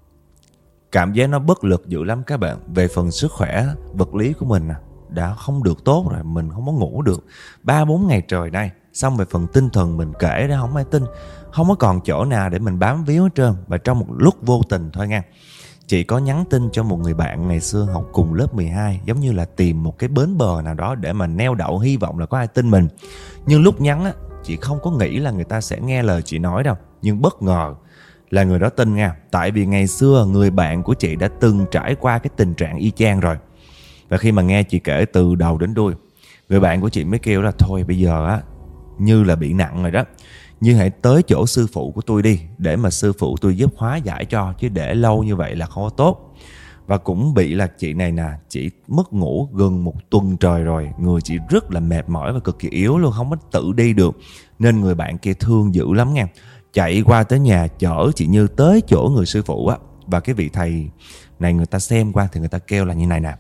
Speaker 1: Cảm giác nó bất lực dữ lắm các bạn. Về phần sức khỏe vật lý của mình đã không được tốt rồi, mình không có ngủ được ba bốn ngày trời nay. Xong về phần tinh thần mình kể ra không ai tin, không có còn chỗ nào để mình bám víu hết trơn. Và trong một lúc vô tình thôi nha, chị có nhắn tin cho một người bạn ngày xưa học cùng lớp mười hai, giống như là tìm một cái bến bờ nào đó để mà neo đậu, hy vọng là có ai tin mình. Nhưng lúc nhắn á, chị không có nghĩ là người ta sẽ nghe lời chị nói đâu. Nhưng bất ngờ là người đó tin nha. Tại vì ngày xưa người bạn của chị đã từng trải qua cái tình trạng y chang rồi. Và khi mà nghe chị kể từ đầu đến đuôi, người bạn của chị mới kêu là thôi bây giờ á, như là bị nặng rồi đó, nhưng hãy tới chỗ sư phụ của tôi đi, để mà sư phụ tôi giúp hóa giải cho, chứ để lâu như vậy là không có tốt. Và cũng bị là chị này nè, chị mất ngủ gần một tuần trời rồi. Người chị rất là mệt mỏi và cực kỳ yếu luôn, không có tự đi được. Nên người bạn kia thương dữ lắm nha, chạy qua tới nhà chở chị Như tới chỗ người sư phụ á. Và cái vị thầy này người ta xem qua thì người ta kêu là như này nè.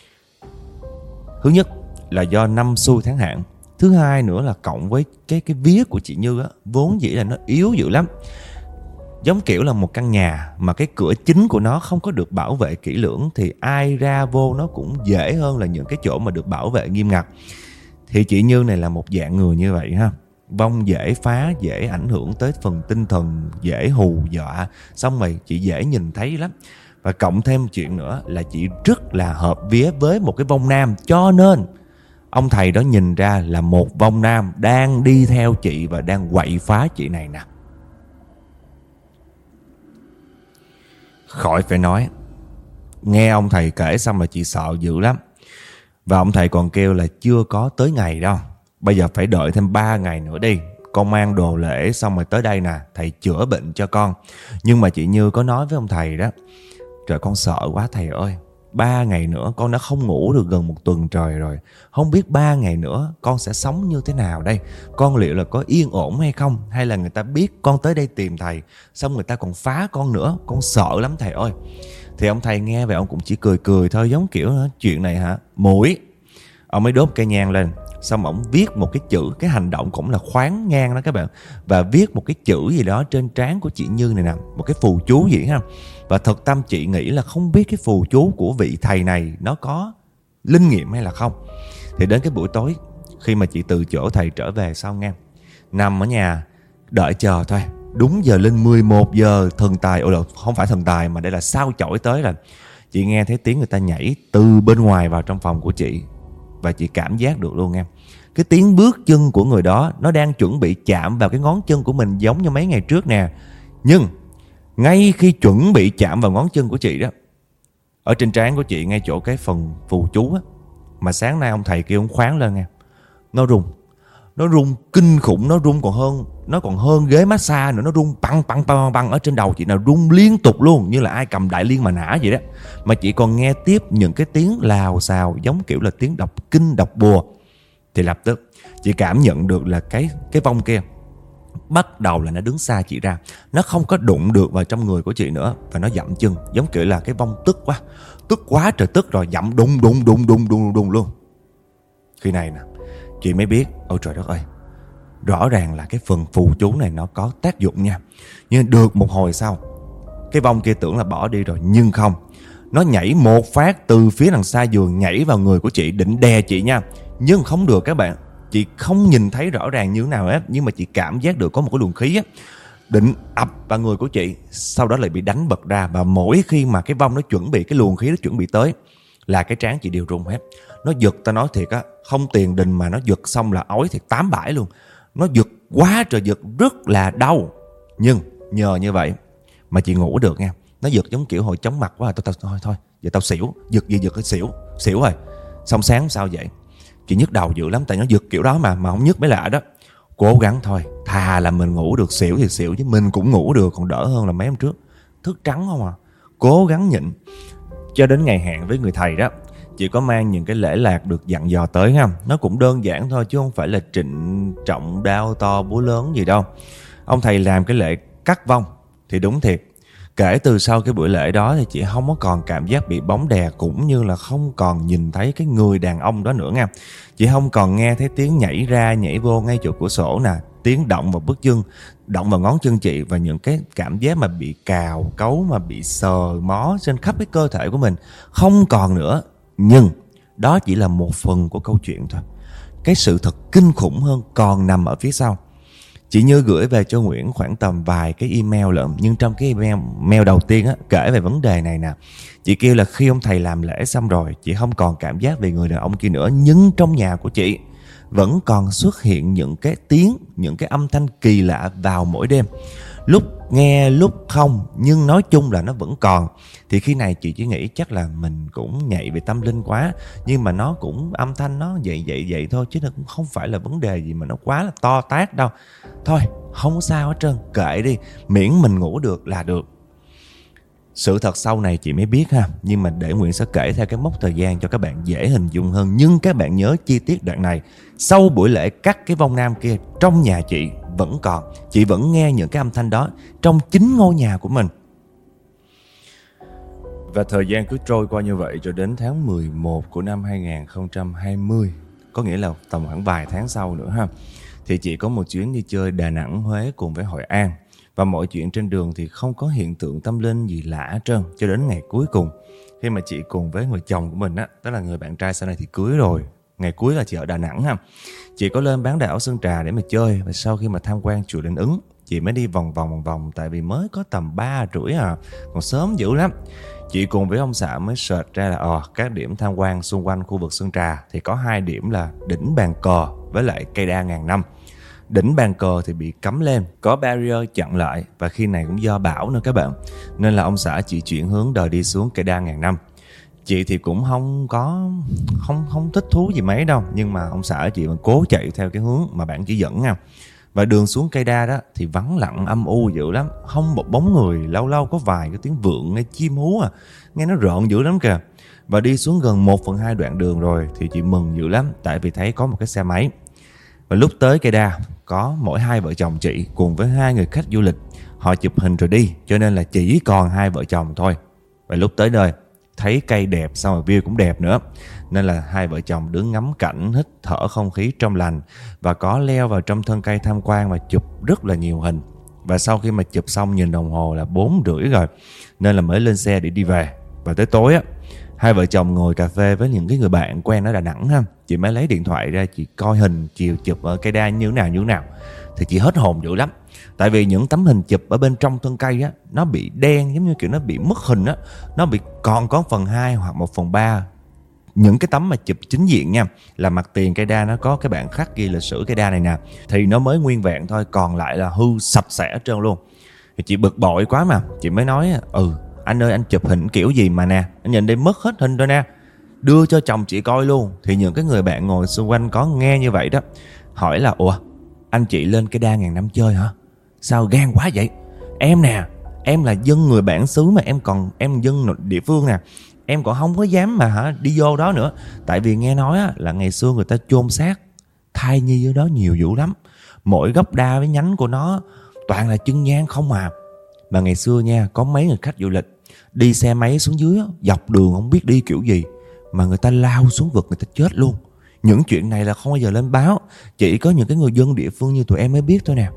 Speaker 1: Thứ nhất là do năm xui tháng hạn. Thứ hai nữa là cộng với cái cái vía của chị Như á, vốn dĩ là nó yếu dữ lắm. Giống kiểu là một căn nhà mà cái cửa chính của nó không có được bảo vệ kỹ lưỡng thì ai ra vô nó cũng dễ hơn là những cái chỗ mà được bảo vệ nghiêm ngặt. Thì chị Như này là một dạng người như vậy ha. Vong dễ phá, dễ ảnh hưởng tới phần tinh thần, dễ hù dọa, xong rồi chị dễ nhìn thấy lắm. Và cộng thêm chuyện nữa là chị rất là hợp vía với một cái vong nam, cho nên ông thầy đó nhìn ra là một vong nam đang đi theo chị và đang quậy phá chị này nè. Khỏi phải nói, nghe ông thầy kể xong là chị sợ dữ lắm. Và ông thầy còn kêu là chưa có tới ngày đâu, bây giờ phải đợi thêm ba ngày nữa đi, con mang đồ lễ xong rồi tới đây nè, thầy chữa bệnh cho con. Nhưng mà chị Như có nói với ông thầy đó, trời con sợ quá thầy ơi, ba ngày nữa con đã không ngủ được gần một tuần trời rồi. Không biết ba ngày nữa con sẽ sống như thế nào đây? Con liệu là có yên ổn hay không? Hay là người ta biết con tới đây tìm thầy, xong người ta còn phá con nữa? Con sợ lắm thầy ơi. Thì ông thầy nghe vậy ông cũng chỉ cười cười thôi, giống kiểu chuyện này hả mũi. Ông mới đốt cây nhang lên, xong ông viết một cái chữ, cái hành động cũng là khoáng nhang đó các bạn, và viết một cái chữ gì đó trên trán của chị Như này nè, một cái phù chú gì ha. Và thật tâm chị nghĩ là không biết cái phù chú của vị thầy này nó có linh nghiệm hay là không. Thì đến cái buổi tối, khi mà chị từ chỗ thầy trở về xong nghe, nằm ở nhà đợi chờ thôi. Đúng giờ lên mười một giờ thần tài, ồ không phải thần tài mà đây là sao chổi tới là chị nghe thấy tiếng người ta nhảy từ bên ngoài vào trong phòng của chị. Và chị cảm giác được luôn nghe, cái tiếng bước chân của người đó nó đang chuẩn bị chạm vào cái ngón chân của mình giống như mấy ngày trước nè. Nhưng ngay khi chuẩn bị chạm vào ngón chân của chị đó, ở trên trán của chị ngay chỗ cái phần phù chú á, mà sáng nay ông thầy kêu ông khoáng lên nghe, nó rung. Nó rung kinh khủng, nó rung còn hơn Nó còn hơn ghế massage nữa. Nó rung băng băng băng băng ở trên đầu chị, nào rung liên tục luôn, như là ai cầm đại liên mà nã vậy đó. Mà chị còn nghe tiếp những cái tiếng lào xào giống kiểu là tiếng đọc kinh đọc bùa. Thì lập tức chị cảm nhận được là cái cái vong kia bắt đầu là nó đứng xa chị ra, nó không có đụng được vào trong người của chị nữa. Và nó dậm chân, giống kiểu là cái vong tức quá, tức quá trời tức rồi, dậm đùng đùng đùng đùng đùng đùng luôn. Khi này nè chị mới biết, ôi trời đất ơi, rõ ràng là cái phần phù chú này nó có tác dụng nha. Nhưng được một hồi sau, cái vong kia tưởng là bỏ đi rồi, nhưng không. Nó nhảy một phát từ phía đằng xa giường, nhảy vào người của chị, định đè chị nha. Nhưng không được các bạn. Chị không nhìn thấy rõ ràng như thế nào hết, nhưng mà chị cảm giác được có một cái luồng khí á, định ập vào người của chị, sau đó lại bị đánh bật ra. Và mỗi khi mà cái vong nó chuẩn bị, cái luồng khí nó chuẩn bị tới, là cái trán chị đều rung hết. Nó giật, ta nói thiệt á, không tiền đình mà nó giật xong là ói thiệt tám bãi luôn. Nó giật quá trời giật, rất là đau. Nhưng nhờ như vậy mà chị ngủ được nha. Nó giật giống kiểu hồi chóng mặt quá, tôi, tôi, thôi thôi giờ tao xỉu. Giật gì giật cái xỉu Xỉu rồi. Xong sáng sao vậy, chị nhức đầu dữ lắm, tại nó giật kiểu đó mà Mà không nhức mới lạ đó. Cố gắng thôi, thà là mình ngủ được xỉu thì xỉu, chứ mình cũng ngủ được còn đỡ hơn là mấy hôm trước thức trắng không à. Cố gắng nhịn cho đến ngày hẹn với người thầy đó. Chị có mang những cái lễ lạc được dặn dò tới ha. Nó cũng đơn giản thôi chứ không phải là trịnh trọng đao to búa lớn gì đâu. Ông thầy làm cái lễ cắt vong. Thì đúng thiệt, kể từ sau cái buổi lễ đó thì chị không có còn cảm giác bị bóng đè, cũng như là không còn nhìn thấy cái người đàn ông đó nữa nha. Chị không còn nghe thấy tiếng nhảy ra nhảy vô ngay chỗ cửa sổ nè, tiếng động vào bước chân, động vào ngón chân chị, và những cái cảm giác mà bị cào cấu, mà bị sờ mó trên khắp cái cơ thể của mình không còn nữa. Nhưng đó chỉ là một phần của câu chuyện thôi. Cái sự thật kinh khủng hơn còn nằm ở phía sau. Chị Như gửi về cho Nguyễn khoảng tầm vài cái email lận. Nhưng trong cái email, email đầu tiên á, kể về vấn đề này nè. Chị kêu là khi ông thầy làm lễ xong rồi, chị không còn cảm giác về người đàn ông kia nữa. Nhưng trong nhà của chị vẫn còn xuất hiện những cái tiếng, những cái âm thanh kỳ lạ vào mỗi đêm. Lúc nghe lúc không, nhưng nói chung là nó vẫn còn. Thì khi này chị chỉ nghĩ chắc là mình cũng nhạy về tâm linh quá. Nhưng mà nó cũng âm thanh nó vậy vậy vậy thôi, chứ nó cũng không phải là vấn đề gì mà nó quá là to tát đâu. Thôi không có sao hết trơn, kệ đi, miễn mình ngủ được là được. Sự thật sau này chị mới biết ha. Nhưng mà để Nguyễn sẽ kể theo cái mốc thời gian cho các bạn dễ hình dung hơn. Nhưng các bạn nhớ chi tiết đoạn này. Sau buổi lễ cắt cái vong nam kia, trong nhà chị vẫn còn. Chị vẫn nghe những cái âm thanh đó trong chính ngôi nhà của mình. Và thời gian cứ trôi qua như vậy cho đến tháng mười một của năm hai không hai không. Có nghĩa là tầm khoảng vài tháng sau nữa ha. Thì chị có một chuyến đi chơi Đà Nẵng, Huế cùng với Hội An. Và mọi chuyện trên đường thì không có hiện tượng tâm linh gì lạ hết trơn. Cho đến ngày cuối cùng, khi mà chị cùng với người chồng của mình á, tức là người bạn trai sau này thì cưới rồi, ngày cuối là chị ở Đà Nẵng ha, chị có lên bán đảo Sơn Trà để mà chơi. Và sau khi mà tham quan chùa Linh Ứng, chị mới đi vòng vòng vòng vòng, tại vì mới có tầm ba rưỡi à, còn sớm dữ lắm. Chị cùng với ông xã mới search ra là ờ, các điểm tham quan xung quanh khu vực Sơn Trà thì có hai điểm là đỉnh Bàn Cờ với lại cây đa ngàn năm. Đỉnh Bàn Cờ thì bị cấm lên, có barrier chặn lại, và khi này cũng do bão nữa các bạn, nên là ông xã chị chuyển hướng đòi đi xuống cây đa ngàn năm. Chị thì cũng không có không không thích thú gì mấy đâu, nhưng mà ông xã chị vẫn cố chạy theo cái hướng mà bạn chỉ dẫn nha. Và đường xuống cây đa đó thì vắng lặng âm u dữ lắm, không một bóng người, lâu lâu có vài cái tiếng vượn hay chim hú à, nghe nó rợn dữ lắm kìa. Và đi xuống gần một phần hai đoạn đường rồi thì chị mừng dữ lắm, tại vì thấy có một cái xe máy. Và lúc tới cây đa có mỗi hai vợ chồng chị cùng với hai người khách du lịch, họ chụp hình rồi đi, cho nên là chỉ còn hai vợ chồng thôi. Và lúc tới nơi thấy cây đẹp, xong rồi view cũng đẹp nữa, nên là hai vợ chồng đứng ngắm cảnh, hít thở không khí trong lành, và có leo vào trong thân cây tham quan và chụp rất là nhiều hình. Và sau khi mà chụp xong nhìn đồng hồ là bốn rưỡi rồi, nên là mới lên xe để đi về. Và tới tối á, hai vợ chồng ngồi cà phê với những cái người bạn quen ở Đà Nẵng ha, chị mới lấy điện thoại ra chị coi hình chiều chụp ở cây đa như thế nào như thế nào. Thì chị hết hồn dữ lắm, tại vì những tấm hình chụp ở bên trong thân cây á, nó bị đen, giống như kiểu nó bị mất hình á, nó bị còn có phần hai hoặc một phần ba. Những cái tấm mà chụp chính diện nha, là mặt tiền cây đa nó có cái bảng khắc ghi lịch sử cây đa này nè, thì nó mới nguyên vẹn thôi, còn lại là hư sạch sẽ hết trơn luôn. Thì chị bực bội quá mà, chị mới nói ừ anh ơi, anh chụp hình kiểu gì mà nè, anh nhìn đây mất hết hình rồi nè, đưa cho chồng chị coi luôn. Thì những cái người bạn ngồi xung quanh có nghe như vậy đó, hỏi là ủa anh chị lên cây đa ngàn năm chơi hả, sao gan quá vậy? Em nè, em là dân người bản xứ mà, em còn em dân địa phương nè, em còn không có dám mà hả đi vô đó nữa. Tại vì nghe nói á, là ngày xưa người ta chôn xác thai nhi ở đó nhiều dữ lắm, mỗi gốc đa với nhánh của nó toàn là chân nhang không à. Mà ngày xưa nha, có mấy người khách du lịch đi xe máy xuống dưới á, dọc đường không biết đi kiểu gì mà người ta lao xuống vực, người ta chết luôn. Những chuyện này là không bao giờ lên báo, chỉ có những cái người dân địa phương như tụi em mới biết thôi nè.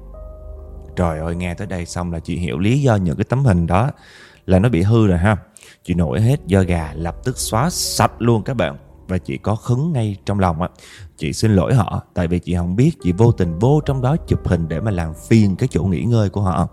Speaker 1: Trời ơi, nghe tới đây xong là chị hiểu lý do những cái tấm hình đó là nó bị hư rồi ha. Chị nổi hết da gà, lập tức xóa sạch luôn các bạn. Và chị có khấn ngay trong lòng á, chị xin lỗi họ, tại vì chị không biết, chị vô tình vô trong đó chụp hình để mà làm phiền cái chỗ nghỉ ngơi của họ.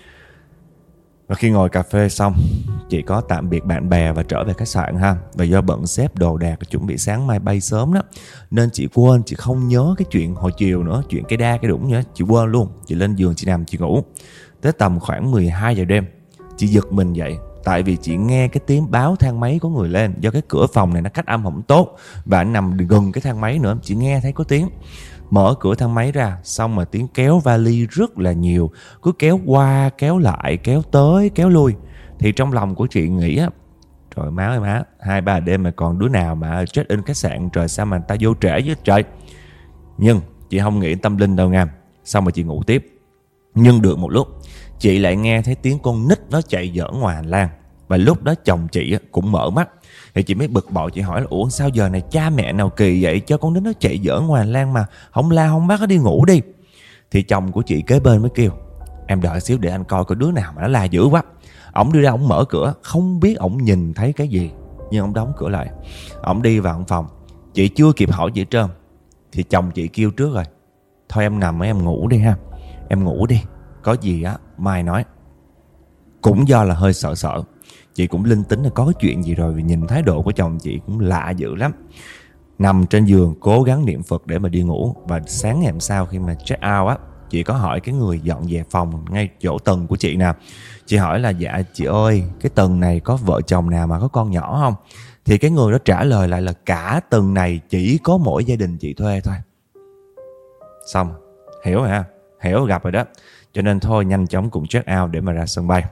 Speaker 1: Và khi ngồi cà phê xong, chị có tạm biệt bạn bè và trở về khách sạn ha. Và do bận xếp đồ đạc chuẩn bị sáng mai bay sớm đó, nên chị quên, chị không nhớ cái chuyện hồi chiều nữa, chuyện cái đa cái đũng nữa, chị quên luôn. Chị lên giường chị nằm chị ngủ. Tới tầm khoảng mười hai giờ đêm, chị giật mình dậy, tại vì chị nghe cái tiếng báo thang máy có người lên. Do cái cửa phòng này nó cách âm không tốt, và anh nằm gần cái thang máy nữa, chị nghe thấy có tiếng. Mở cửa thang máy ra, xong mà tiếng kéo vali rất là nhiều, cứ kéo qua kéo lại, kéo tới kéo lui. Thì trong lòng của chị nghĩ á, trời má ơi má, hai ba đêm mà còn đứa nào mà check in khách sạn, trời sao mà người ta vô trễ chứ trời. Nhưng chị không nghĩ tâm linh đâu nha. Xong mà chị ngủ tiếp. Nhưng được một lúc, chị lại nghe thấy tiếng con nít nó chạy giỡn ngoài hành lang. Và lúc đó chồng chị cũng mở mắt. Thì chị mới bực bội, chị hỏi là ủa sao giờ này cha mẹ nào kỳ vậy, cho con nít nó chạy giỡn ngoài hành lang mà không la không bắt nó đi ngủ đi. Thì chồng của chị kế bên mới kêu em đợi xíu để anh coi có đứa nào mà nó la dữ quá. Ổng đi ra ổng mở cửa, không biết ổng nhìn thấy cái gì, nhưng ổng đóng cửa lại. Ổng đi vào phòng, chị chưa kịp hỏi chị trơn thì chồng chị kêu trước rồi, thôi em nằm em ngủ đi ha, em ngủ đi, có gì á mai nói. Cũng do là hơi sợ sợ, chị cũng linh tính là có cái chuyện gì rồi, vì nhìn thái độ của chồng chị cũng lạ dữ lắm. Nằm trên giường cố gắng niệm Phật để mà đi ngủ. Và sáng ngày hôm sau khi mà check out á, chị có hỏi cái người dọn dẹp phòng ngay chỗ tầng của chị nè. Chị hỏi là dạ chị ơi, cái tầng này có vợ chồng nào mà có con nhỏ không? Thì cái người đó trả lời lại là cả tầng này chỉ có mỗi gia đình chị thuê thôi. Xong, hiểu rồi ha, hiểu gặp rồi đó. Cho nên thôi nhanh chóng cùng check out để mà ra sân bay.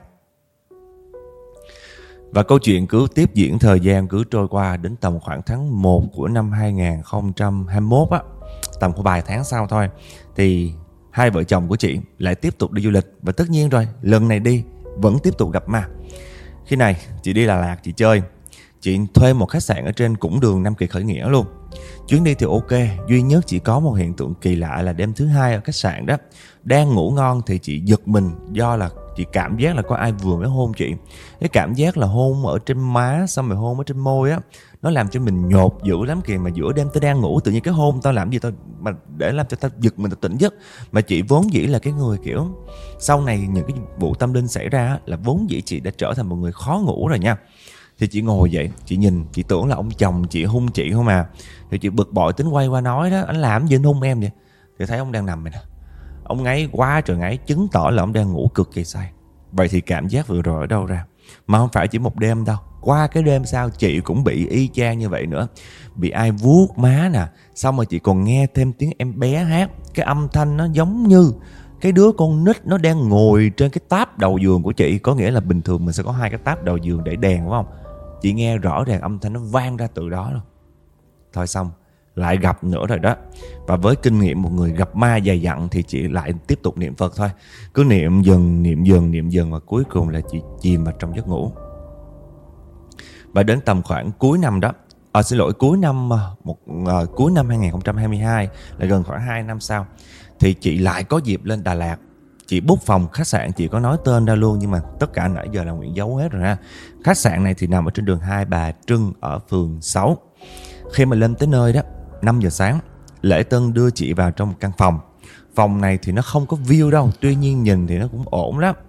Speaker 1: Và câu chuyện cứ tiếp diễn, thời gian cứ trôi qua, đến tầm khoảng tháng một của năm hai không hai mốt á, tầm khoảng vài tháng sau thôi, thì hai vợ chồng của chị lại tiếp tục đi du lịch. Và tất nhiên rồi, lần này đi vẫn tiếp tục gặp ma. Khi này chị đi Đà Lạt chị chơi, chị thuê một khách sạn ở trên cũng đường Nam Kỳ Khởi Nghĩa luôn. Chuyến đi thì ok, duy nhất chỉ có một hiện tượng kỳ lạ là đêm thứ hai ở khách sạn đó, đang ngủ ngon thì chị giật mình do là chị cảm giác là có ai vừa mới hôn chị. Cái cảm giác là hôn ở trên má xong rồi hôn ở trên môi á, nó làm cho mình nhột dữ lắm kìa. Mà giữa đêm tao đang ngủ tự nhiên cái hôn tao làm gì tao mà để làm cho tao giật mình, tao tỉnh giấc. Mà chị vốn dĩ là cái người kiểu sau này những cái vụ tâm linh xảy ra á, là vốn dĩ chị đã trở thành một người khó ngủ rồi nha. Thì chị ngồi dậy, chị nhìn, chị tưởng là ông chồng chị hung chị không à. Thì chị bực bội tính quay qua nói đó, anh làm gì anh hung em vậy? Thì thấy ông đang nằm vậy nè, ông ngáy quá trời ngáy, chứng tỏ là ông đang ngủ cực kỳ say. Vậy thì cảm giác vừa rồi ở đâu ra? Mà không phải chỉ một đêm đâu, qua cái đêm sau chị cũng bị y chang như vậy nữa. Bị ai vuốt má nè, xong rồi chị còn nghe thêm tiếng em bé hát. Cái âm thanh nó giống như cái đứa con nít nó đang ngồi trên cái táp đầu giường của chị. Có nghĩa là bình thường mình sẽ có hai cái táp đầu giường để đèn đúng không? Chị nghe rõ ràng âm thanh nó vang ra từ đó luôn. Thôi xong, lại gặp nữa rồi đó. Và với kinh nghiệm một người gặp ma dày dặn thì chị lại tiếp tục niệm Phật thôi. Cứ niệm dần, niệm dần, niệm dần và cuối cùng là chị chìm vào trong giấc ngủ. Và đến tầm khoảng cuối năm đó, à, xin lỗi cuối năm một uh, cuối năm hai không hai hai, là gần khoảng hai năm sau, thì chị lại có dịp lên Đà Lạt. Chị book phòng khách sạn, chị có nói tên ra luôn nhưng mà tất cả nãy giờ là Nguyễn giấu hết rồi ha. Khách sạn này thì nằm ở trên đường Hai Bà Trưng ở phường sáu. Khi mà lên tới nơi đó, năm giờ sáng, lễ tân đưa chị vào trong một căn phòng. Phòng này thì nó không có view đâu, tuy nhiên nhìn thì nó cũng ổn lắm.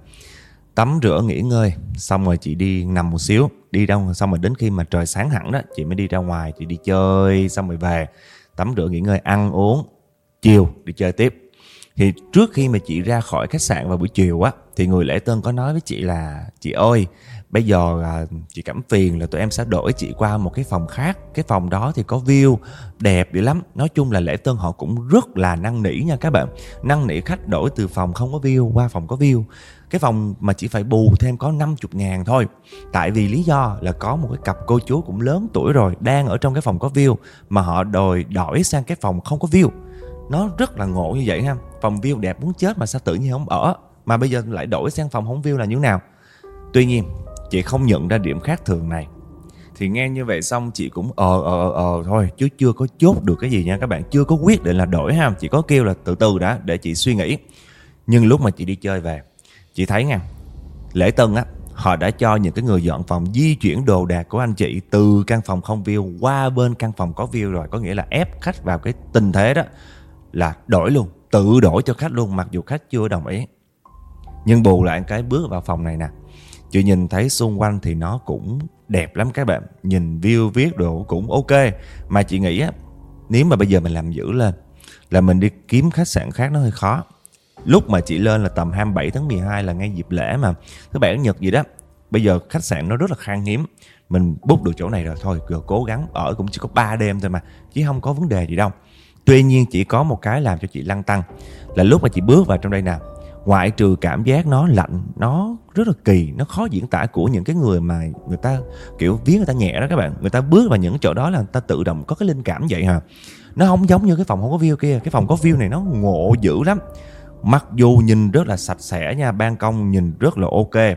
Speaker 1: Tắm rửa nghỉ ngơi, xong rồi chị đi nằm một xíu, đi ra xong rồi đến khi mà trời sáng hẳn đó, chị mới đi ra ngoài, chị đi chơi xong rồi về, tắm rửa nghỉ ngơi, ăn uống, chiều đi chơi tiếp. Thì trước khi mà chị ra khỏi khách sạn vào buổi chiều á, thì người lễ tân có nói với chị là chị ơi, bây giờ à, chị cảm phiền là tụi em sẽ đổi chị qua một cái phòng khác. Cái phòng đó thì có view đẹp dữ lắm. Nói chung là lễ tân họ cũng rất là năn nỉ nha các bạn. Năn nỉ khách đổi từ phòng không có view qua phòng có view. Cái phòng mà chỉ phải bù thêm có năm mươi ngàn thôi. Tại vì lý do là có một cái cặp cô chú cũng lớn tuổi rồi, đang ở trong cái phòng có view, mà họ đòi đổi sang cái phòng không có view. Nó rất là ngộ như vậy ha. Phòng view đẹp muốn chết mà sao tự nhiên không ở, mà bây giờ lại đổi sang phòng không view là như thế nào? Tuy nhiên chị không nhận ra điểm khác thường này. Thì nghe như vậy xong chị cũng ờ ờ ờ thôi, chứ chưa có chốt được cái gì nha các bạn. Chưa có quyết định là đổi ha. Chị có kêu là từ từ đã để chị suy nghĩ. Nhưng lúc mà chị đi chơi về, chị thấy nha, lễ tân á, họ đã cho những cái người dọn phòng di chuyển đồ đạc của anh chị từ căn phòng không view qua bên căn phòng có view rồi. Có nghĩa là ép khách vào cái tình thế đó là đổi luôn, tự đổi cho khách luôn, mặc dù khách chưa đồng ý. Nhưng bù lại cái bước vào phòng này nè, chị nhìn thấy xung quanh thì nó cũng đẹp lắm các bạn. Nhìn view viết đồ cũng ok. Mà chị nghĩ á, nếu mà bây giờ mình làm dữ lên là mình đi kiếm khách sạn khác nó hơi khó. Lúc mà chị lên là tầm hai mươi bảy tháng mười hai, là ngay dịp lễ mà, thứ bảy chủ nhật gì đó. Bây giờ khách sạn nó rất là khan hiếm. Mình book được chỗ này rồi thôi, rồi cố gắng ở cũng chỉ có ba đêm thôi mà, chứ không có vấn đề gì đâu. Tuy nhiên chỉ có một cái làm cho chị lăn tăn là lúc mà chị bước vào trong đây nè, ngoại trừ cảm giác nó lạnh, nó rất là kỳ, nó khó diễn tả của những cái người mà người ta kiểu vía người ta nhẹ đó các bạn. Người ta bước vào những chỗ đó là người ta tự động có cái linh cảm vậy hả. Nó không giống như cái phòng không có view kia. Cái phòng có view này nó ngộ dữ lắm. Mặc dù nhìn rất là sạch sẽ nha, ban công nhìn rất là ok.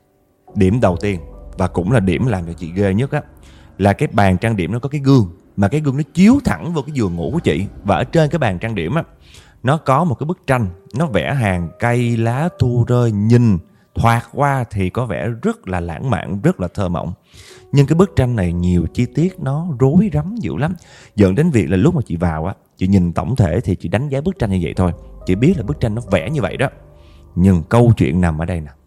Speaker 1: Điểm đầu tiên, và cũng là điểm làm cho chị ghê nhất á, là cái bàn trang điểm nó có cái gương, mà cái gương nó chiếu thẳng vào cái giường ngủ của chị. Và ở trên cái bàn trang điểm á, nó có một cái bức tranh, nó vẽ hàng cây lá thu rơi, nhìn thoạt qua thì có vẻ rất là lãng mạn, rất là thơ mộng. Nhưng cái bức tranh này nhiều chi tiết nó rối rắm dữ lắm, dẫn đến việc là lúc mà chị vào á, chị nhìn tổng thể thì chị đánh giá bức tranh như vậy thôi. Chị biết là bức tranh nó vẽ như vậy đó. Nhưng câu chuyện nằm ở đây nè.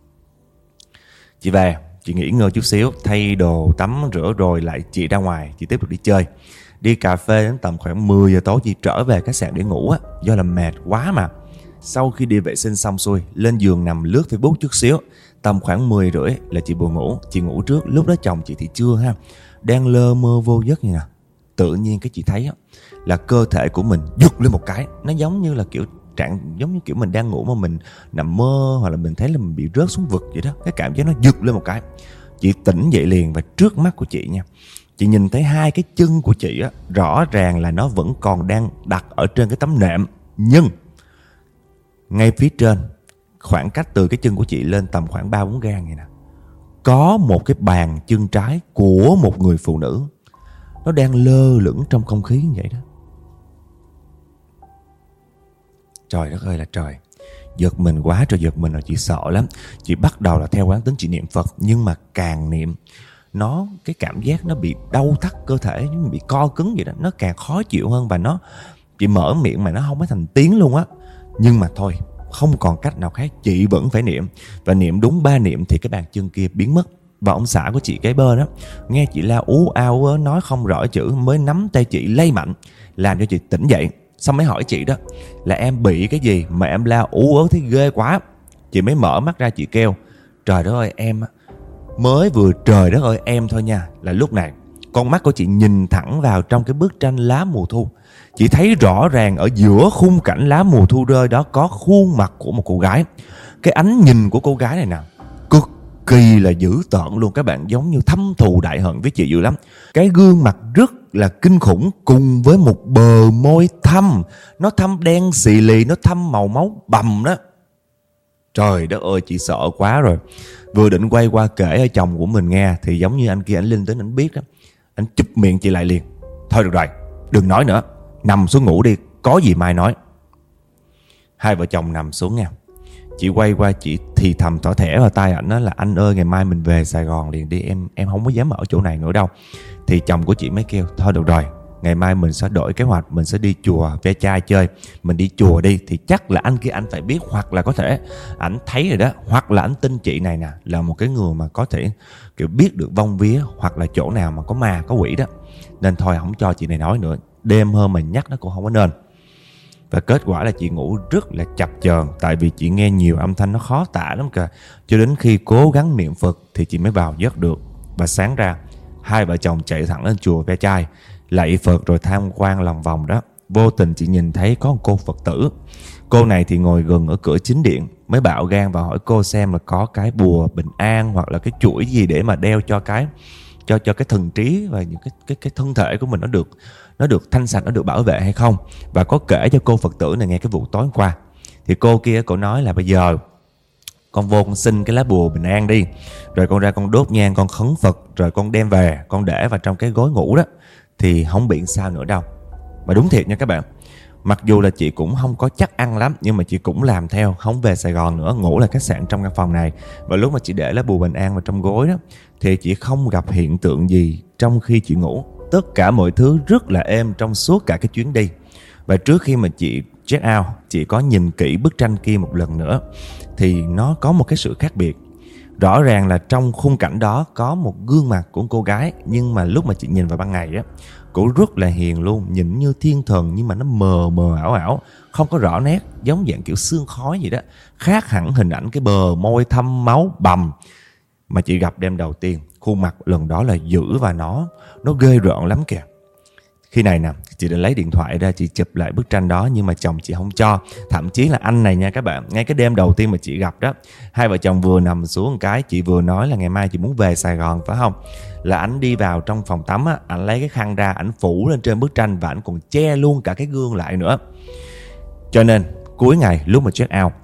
Speaker 1: Chị về, chị nghỉ ngơi chút xíu, thay đồ, tắm rửa rồi lại chị ra ngoài, chị tiếp tục đi chơi. Đi cà phê đến tầm khoảng mười giờ tối chị trở về khách sạn để ngủ á, do là mệt quá mà. Sau khi đi vệ sinh xong xuôi, lên giường nằm lướt Facebook chút xíu. Tầm khoảng mười rưỡi là chị buồn ngủ. Chị ngủ trước, lúc đó chồng chị thì chưa ha. Đang lơ mơ vô giấc như nè. Tự nhiên cái chị thấy á, là cơ thể của mình giật lên một cái. Nó giống như là kiểu trạng, giống như kiểu mình đang ngủ mà mình nằm mơ, hoặc là mình thấy là mình bị rớt xuống vực vậy đó. Cái cảm giác nó giật lên một cái. Chị tỉnh dậy liền, và trước mắt của chị nha, chị nhìn thấy hai cái chân của chị á, rõ ràng là nó vẫn còn đang đặt ở trên cái tấm nệm. Nhưng ngay phía trên, khoảng cách từ cái chân của chị lên tầm khoảng ba bốn gang vậy nè, có một cái bàn chân trái của một người phụ nữ. nó đang lơ lửng trong không khí như vậy đó. Trời đất ơi là trời. Giật mình quá trời giật mình rồi, chị sợ lắm. Chị bắt đầu là theo quán tính chị niệm Phật, nhưng mà càng niệm nó, cái cảm giác nó bị đau thắt cơ thể, nó bị co cứng vậy đó, nó càng khó chịu hơn. Và nó, chị mở miệng mà nó không có thành tiếng luôn á. Nhưng mà thôi, không còn cách nào khác, chị vẫn phải niệm. Và niệm đúng ba niệm thì cái bàn chân kia biến mất. Và ông xã của chị kế bên đó nghe chị la ú ao nói không rõ chữ, mới nắm tay chị lay mạnh, làm cho chị tỉnh dậy. Xong mới hỏi chị đó là em bị cái gì mà em la ú ớ thấy ghê quá. Chị mới mở mắt ra, chị kêu trời đất ơi em, mới vừa trời đất ơi em thôi nha. Là lúc này con mắt của chị nhìn thẳng vào trong cái bức tranh lá mùa thu. Chị thấy rõ ràng ở giữa khung cảnh lá mùa thu rơi đó có khuôn mặt của một cô gái. Cái ánh nhìn của cô gái này nè cực kỳ là dữ tợn luôn các bạn, giống như thâm thù đại hận với chị dữ lắm. Cái gương mặt rất là kinh khủng, cùng với một bờ môi thâm, nó thâm đen xì lì, nó thâm màu máu bầm đó. Trời đất ơi, chị sợ quá rồi. Vừa định quay qua kể ở chồng của mình nghe thì giống như anh kia anh linh tính anh biết đó, anh chụp miệng chị lại liền. Thôi được rồi, đừng nói nữa, nằm xuống ngủ đi, có gì mai nói. Hai vợ chồng nằm xuống nha. Chị quay qua chị thì thầm tỏ thẻ vào tai ảnh đó là anh ơi ngày mai mình về Sài Gòn liền đi, em em không có dám ở chỗ này nữa đâu. Thì chồng của chị mới kêu thôi được rồi, ngày mai mình sẽ đổi kế hoạch, mình sẽ đi chùa ve chai chơi. Mình đi chùa đi thì chắc là anh kia anh phải biết, hoặc là có thể ảnh thấy rồi đó, hoặc là ảnh tin chị này nè là một cái người mà có thể kiểu biết được vong vía, hoặc là chỗ nào mà có ma có quỷ đó. Nên thôi không cho chị này nói nữa, đêm hôm mình nhắc nó cũng không có nên. Và kết quả là chị ngủ rất là chập chờn, tại vì chị nghe nhiều âm thanh nó khó tả lắm kìa. Cho đến khi cố gắng niệm Phật thì chị mới vào giấc được. Và sáng ra hai vợ chồng chạy thẳng lên chùa ve chai, lạy Phật rồi tham quan lòng vòng đó. Vô tình chị nhìn thấy có một cô Phật tử. Cô này thì ngồi gần ở cửa chính điện. Mới bạo gan và hỏi cô xem là có cái bùa bình an hoặc là cái chuỗi gì để mà đeo cho cái cho cho cái thần trí và những cái cái cái thân thể của mình nó được nó được thanh sạch, nó được bảo vệ hay không. Và có kể cho cô Phật tử này nghe cái vụ tối hôm qua. Thì cô kia cô nói là bây giờ con vô con xin cái lá bùa bình an đi, rồi con ra con đốt nhang, con khấn Phật, rồi con đem về con để vào trong cái gối ngủ đó, thì không bị sao nữa đâu. Mà đúng thiệt nha các bạn, mặc dù là chị cũng không có chắc ăn lắm, nhưng mà chị cũng làm theo, không về Sài Gòn nữa, ngủ lại khách sạn trong căn phòng này. Và lúc mà chị để lá bùa bình an vào trong gối đó thì chị không gặp hiện tượng gì trong khi chị ngủ. Tất cả mọi thứ rất là êm trong suốt cả cái chuyến đi. Và trước khi mà chị check out, chị có nhìn kỹ bức tranh kia một lần nữa thì nó có một cái sự khác biệt. Rõ ràng là trong khung cảnh đó có một gương mặt của cô gái, nhưng mà lúc mà chị nhìn vào ban ngày á, cô rất là hiền luôn, nhìn như thiên thần nhưng mà nó mờ mờ ảo ảo, không có rõ nét, giống dạng kiểu sương khói gì đó. Khác hẳn hình ảnh cái bờ môi thâm máu bầm mà chị gặp đêm đầu tiên. Khuôn mặt lần đó là dữ và nó nó ghê rợn lắm kìa. Khi này nè, chị đã lấy điện thoại ra chị chụp lại bức tranh đó, nhưng mà chồng chị không cho. Thậm chí là anh này nha các bạn, ngay cái đêm đầu tiên mà chị gặp đó, hai vợ chồng vừa nằm xuống một cái, chị vừa nói là ngày mai chị muốn về Sài Gòn phải không, là anh đi vào trong phòng tắm á, anh lấy cái khăn ra, anh phủ lên trên bức tranh và anh còn che luôn cả cái gương lại nữa. Cho nên cuối ngày lúc mà check out,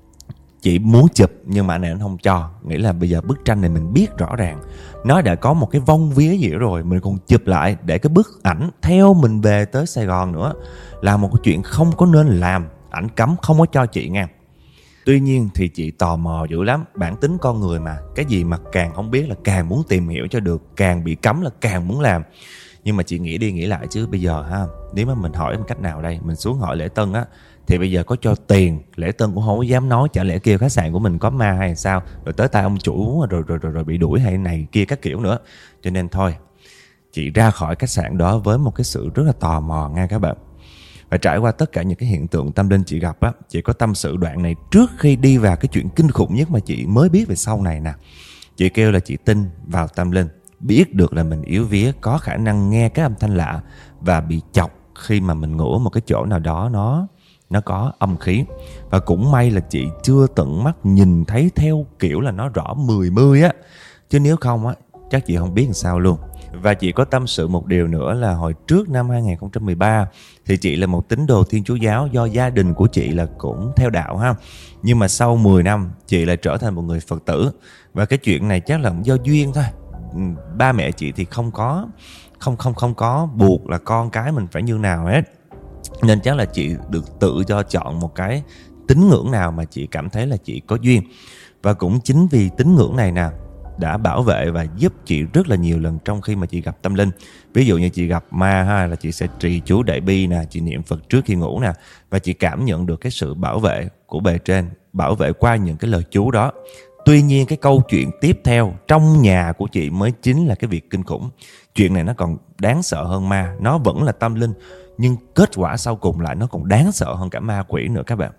Speaker 1: chị muốn chụp nhưng mà anh này anh không cho. Nghĩ là bây giờ bức tranh này mình biết rõ ràng nó đã có một cái vong vía gì đó rồi, mình còn chụp lại để cái bức ảnh theo mình về tới Sài Gòn nữa, là một cái chuyện không có nên làm. Ảnh cấm không có cho chị nghe. Tuy nhiên thì chị tò mò dữ lắm, bản tính con người mà, cái gì mà càng không biết là càng muốn tìm hiểu cho được, càng bị cấm là càng muốn làm. Nhưng mà chị nghĩ đi nghĩ lại chứ bây giờ ha, nếu mà mình hỏi một cách nào đây, mình xuống hỏi lễ tân á, thì bây giờ có cho tiền lễ tân cũng không có dám nói, chả lẽ kêu khách sạn của mình có ma hay sao, rồi tới tay ông chủ rồi rồi rồi, rồi bị đuổi hay này kia các kiểu nữa. Cho nên thôi, chị ra khỏi khách sạn đó với một cái sự rất là tò mò nha các bạn. Và trải qua tất cả những cái hiện tượng tâm linh chị gặp á, chị có tâm sự đoạn này trước khi đi vào cái chuyện kinh khủng nhất mà chị mới biết về sau này nè. Chị kêu là chị tin vào tâm linh, biết được là mình yếu vía, có khả năng nghe cái âm thanh lạ và bị chọc khi mà mình ngủ ở một cái chỗ nào đó nó nó có âm khí. Và cũng may là chị chưa tận mắt nhìn thấy theo kiểu là nó rõ mười mươi á, chứ nếu không á chắc chị không biết làm sao luôn. Và chị có tâm sự một điều nữa là hồi trước năm hai không một ba thì chị là một tín đồ Thiên Chúa giáo, do gia đình của chị là cũng theo đạo ha. Nhưng mà sau mười năm chị lại trở thành một người Phật tử. Và cái chuyện này chắc là do duyên thôi. Ba mẹ chị thì không có không không không có buộc là con cái mình phải như nào hết. Nên chắc là chị được tự cho chọn một cái tín ngưỡng nào mà chị cảm thấy là chị có duyên. Và cũng chính vì tín ngưỡng này nè đã bảo vệ và giúp chị rất là nhiều lần trong khi mà chị gặp tâm linh. Ví dụ như chị gặp ma ha, là chị sẽ trì chú đại bi nè, chị niệm Phật trước khi ngủ nè, và chị cảm nhận được cái sự bảo vệ của bề trên, bảo vệ qua những cái lời chú đó. Tuy nhiên cái câu chuyện tiếp theo trong nhà của chị mới chính là cái việc kinh khủng. Chuyện này nó còn đáng sợ hơn ma. Nó vẫn là tâm linh, nhưng kết quả sau cùng lại nó còn đáng sợ hơn cả ma quỷ nữa các bạn.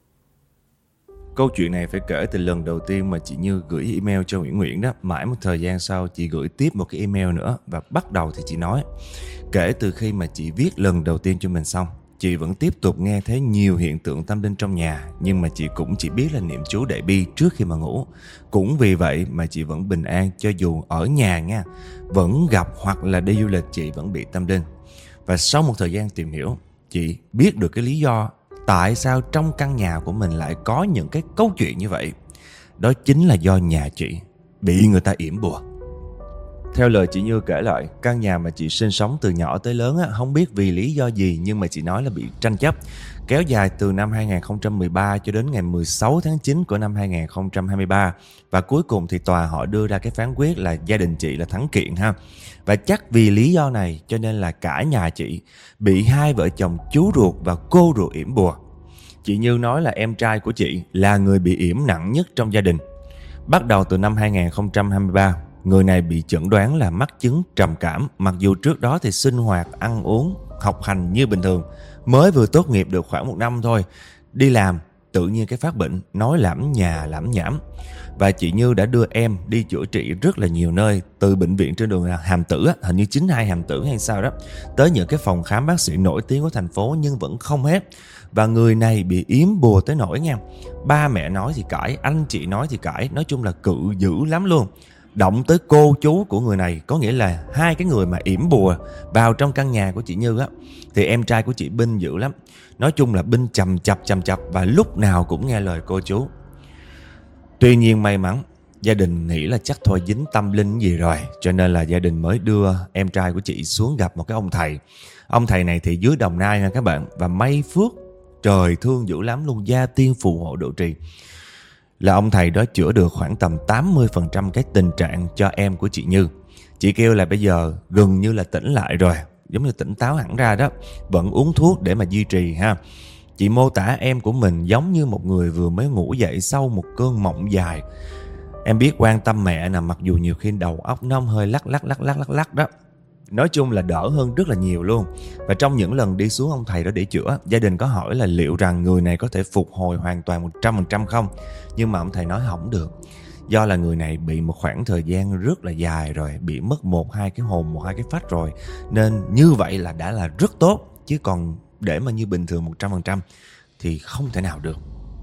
Speaker 1: Câu chuyện này phải kể từ lần đầu tiên mà chị Như gửi email cho Nguyễn Nguyễn đó. Mãi một thời gian sau chị gửi tiếp một cái email nữa. Và bắt đầu thì chị nói, kể từ khi mà chị viết lần đầu tiên cho mình xong, chị vẫn tiếp tục nghe thấy nhiều hiện tượng tâm linh trong nhà. Nhưng mà chị cũng chỉ biết là niệm chú đại bi trước khi mà ngủ. Cũng vì vậy mà chị vẫn bình an, cho dù ở nhà nha, vẫn gặp hoặc là đi du lịch chị vẫn bị tâm linh. Và sau một thời gian tìm hiểu, chị biết được cái lý do tại sao trong căn nhà của mình lại có những cái câu chuyện như vậy. Đó chính là do nhà chị bị người ta yểm bùa. Theo lời chị Như kể lại, căn nhà mà chị sinh sống từ nhỏ tới lớn á, không biết vì lý do gì nhưng mà chị nói là bị tranh chấp, kéo dài từ năm hai không một ba cho đến ngày mười sáu tháng chín của năm hai không hai ba. Và cuối cùng thì tòa họ đưa ra cái phán quyết là gia đình chị là thắng kiện ha. Và chắc vì lý do này cho nên là cả nhà chị bị hai vợ chồng chú ruột và cô ruột yểm bùa. Chị Như nói là em trai của chị là người bị yểm nặng nhất trong gia đình. Bắt đầu từ năm hai không hai ba, người này bị chẩn đoán là mắc chứng trầm cảm. Mặc dù trước đó thì sinh hoạt, ăn uống, học hành như bình thường. Mới vừa tốt nghiệp được khoảng một năm thôi, đi làm tự nhiên cái phát bệnh, nói lảm nhà lảm nhảm. Và chị Như đã đưa em đi chữa trị rất là nhiều nơi, từ bệnh viện trên đường Hàm Tử, hình như chín hai Hàm Tử hay sao đó, tới những cái phòng khám bác sĩ nổi tiếng của thành phố nhưng vẫn không hết. Và người này bị yếm bùa tới nỗi nha, ba mẹ nói thì cãi, anh chị nói thì cãi, nói chung là cự dữ lắm luôn. Động tới cô chú của người này, có nghĩa là hai cái người mà yểm bùa vào trong căn nhà của chị Như á, thì em trai của chị binh dữ lắm. Nói chung là binh chầm chập chầm chập và lúc nào cũng nghe lời cô chú. Tuy nhiên may mắn, gia đình nghĩ là chắc thôi dính tâm linh gì rồi, cho nên là gia đình mới đưa em trai của chị xuống gặp một cái ông thầy. Ông thầy này thì dưới Đồng Nai nha các bạn, và may phước trời thương dữ lắm luôn, gia tiên phù hộ độ trì. Là ông thầy đó chữa được khoảng tầm tám mươi phần trăm cái tình trạng cho em của chị Như. Chị kêu là bây giờ gần như là tỉnh lại rồi, giống như tỉnh táo hẳn ra đó, vẫn uống thuốc để mà duy trì ha. Chị mô tả em của mình giống như một người vừa mới ngủ dậy sau một cơn mộng dài. Em biết quan tâm mẹ nè, mặc dù nhiều khi đầu óc nó hơi lắc lắc lắc lắc lắc lắc đó. Nói chung là đỡ hơn rất là nhiều luôn. Và trong những lần đi xuống ông thầy đó để chữa, gia đình có hỏi là liệu rằng người này có thể phục hồi hoàn toàn một trăm phần trăm không. Nhưng mà ông thầy nói không được. Do là người này bị một khoảng thời gian rất là dài rồi, bị mất một hai cái hồn, một hai cái phách rồi. Nên như vậy là đã là rất tốt. Chứ còn để mà như bình thường một trăm phần trăm thì không thể nào được.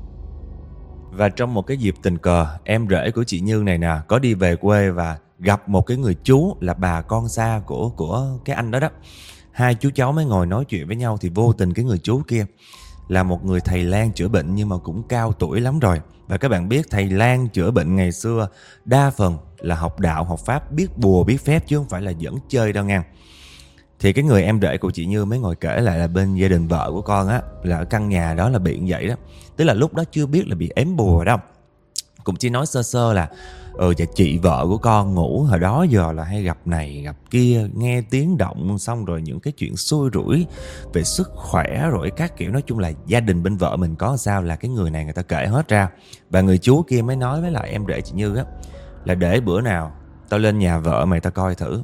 Speaker 1: Và trong một cái dịp tình cờ, em rể của chị Như này nè có đi về quê và gặp một cái người chú là bà con xa của của cái anh đó đó. Hai chú cháu mới ngồi nói chuyện với nhau thì vô tình cái người chú kia là một người thầy lang chữa bệnh nhưng mà cũng cao tuổi lắm rồi. Và các bạn biết thầy lang chữa bệnh ngày xưa đa phần là học đạo, học pháp, biết bùa, biết phép chứ không phải là dẫn chơi đâu nha. Thì cái người em rể của chị Như mới ngồi kể lại là bên gia đình vợ của con á, là ở căn nhà đó là bị như vậy đó. Tức là lúc đó chưa biết là bị ém bùa đâu, cũng chỉ nói sơ sơ là ừ và chị vợ của con ngủ hồi đó giờ là hay gặp này gặp kia, nghe tiếng động, xong rồi những cái chuyện xui rủi về sức khỏe rồi các kiểu. Nói chung là gia đình bên vợ mình có sao là cái người này người ta kể hết ra. Và người chú kia mới nói với lại em rể chị Như á là để bữa nào tao lên nhà vợ mày tao coi thử.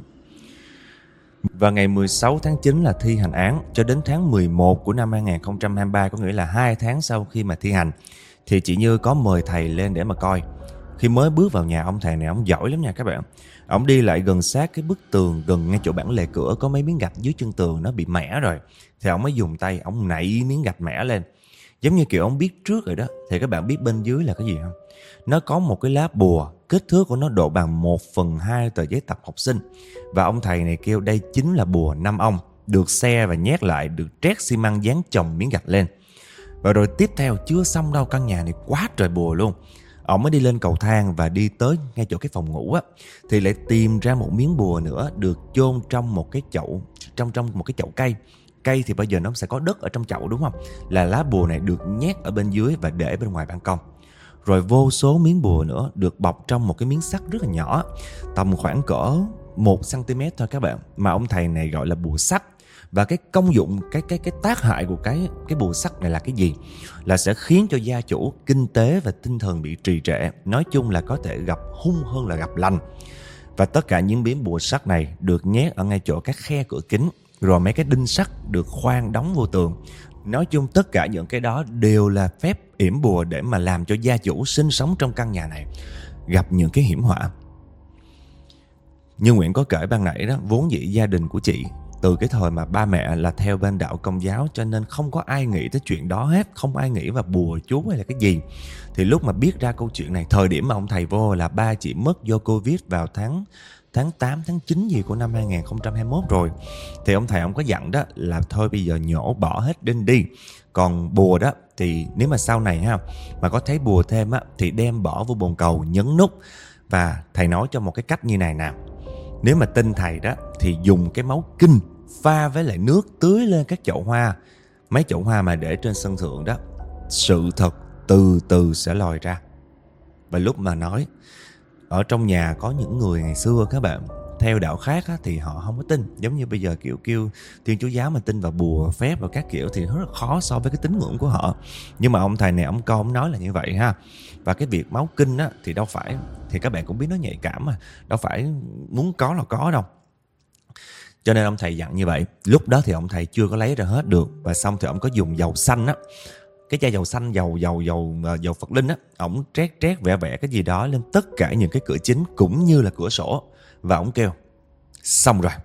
Speaker 1: Và ngày mười sáu tháng chín là thi hành án, cho đến tháng mười một của năm hai không hai ba, có nghĩa là hai tháng sau khi mà thi hành, thì chị Như có mời thầy lên để mà coi. Khi mới bước vào nhà, ông thầy này ông giỏi lắm nha các bạn. Ông đi lại gần sát cái bức tường, gần ngay chỗ bản lề cửa có mấy miếng gạch dưới chân tường nó bị mẻ rồi. Thì ông mới dùng tay, ông nạy miếng gạch mẻ lên. Giống như kiểu ông biết trước rồi đó. Thì các bạn biết bên dưới là cái gì không? Nó có một cái lá bùa, kích thước của nó độ bằng một phần hai tờ giấy tập học sinh. Và ông thầy này kêu đây chính là bùa năm ông, được xe và nhét lại, được trét xi măng dán chồng miếng gạch lên. Và rồi tiếp theo chưa xong đâu, căn nhà này quá trời bùa luôn. Ổng mới đi lên cầu thang và đi tới ngay chỗ cái phòng ngủ á, thì lại tìm ra một miếng bùa nữa được chôn trong một cái chậu, trong trong một cái chậu cây. Cây thì bây giờ nó sẽ có đất ở trong chậu đúng không? Là lá bùa này được nhét ở bên dưới và để bên ngoài ban công. Rồi vô số miếng bùa nữa được bọc trong một cái miếng sắt rất là nhỏ, tầm khoảng cỡ một xăng-ti-mét thôi các bạn, mà ông thầy này gọi là bùa sắt. Và cái công dụng, cái cái cái tác hại của cái cái bùa sắt này là cái gì? Là sẽ khiến cho gia chủ kinh tế và tinh thần bị trì trệ. Nói chung là có thể gặp hung hơn là gặp lành. Và tất cả những miếng bùa sắt này được nhét ở ngay chỗ các khe cửa kính, rồi mấy cái đinh sắt được khoan đóng vô tường. Nói chung tất cả những cái đó đều là phép yểm bùa để mà làm cho gia chủ sinh sống trong căn nhà này gặp những cái hiểm họa. Như Nguyễn có kể ban nãy đó, vốn dĩ gia đình của chị từ cái thời mà ba mẹ là theo bên đạo Công giáo, cho nên không có ai nghĩ tới chuyện đó hết, không ai nghĩ vào bùa chú hay là cái gì. Thì lúc mà biết ra câu chuyện này, thời điểm mà ông thầy vô là ba chị mất do Covid vào tháng tháng tám, tháng chín gì của năm hai không hai mốt rồi. Thì ông thầy ông có dặn đó là thôi bây giờ nhổ bỏ hết đinh đi. Còn bùa đó thì nếu mà sau này ha mà có thấy bùa thêm á thì đem bỏ vô bồn cầu, nhấn nút. Và thầy nói cho một cái cách như này nè. Nếu mà tin thầy đó thì dùng cái máu kinh pha với lại nước tưới lên các chậu hoa. Mấy chậu hoa mà để trên sân thượng đó, sự thật từ từ sẽ lòi ra. Và lúc mà nói, ở trong nhà có những người ngày xưa các bạn, theo đạo khác á, thì họ không có tin. Giống như bây giờ kiểu kêu Thiên Chúa giáo mà tin vào bùa phép và các kiểu thì rất là khó so với cái tín ngưỡng của họ. Nhưng mà ông thầy này ông coi ông nói là như vậy ha. Và cái việc máu kinh á, thì đâu phải, thì các bạn cũng biết nó nhạy cảm mà, đâu phải muốn có là có đâu. Cho nên ông thầy dặn như vậy. Lúc đó thì ông thầy chưa có lấy ra hết được. Và xong thì ông có dùng dầu xanh á, cái chai dầu xanh, dầu dầu dầu dầu Phật linh á, ổng trét trét vẽ vẽ cái gì đó lên tất cả những cái cửa chính cũng như là cửa sổ. Và ổng kêu xong rồi.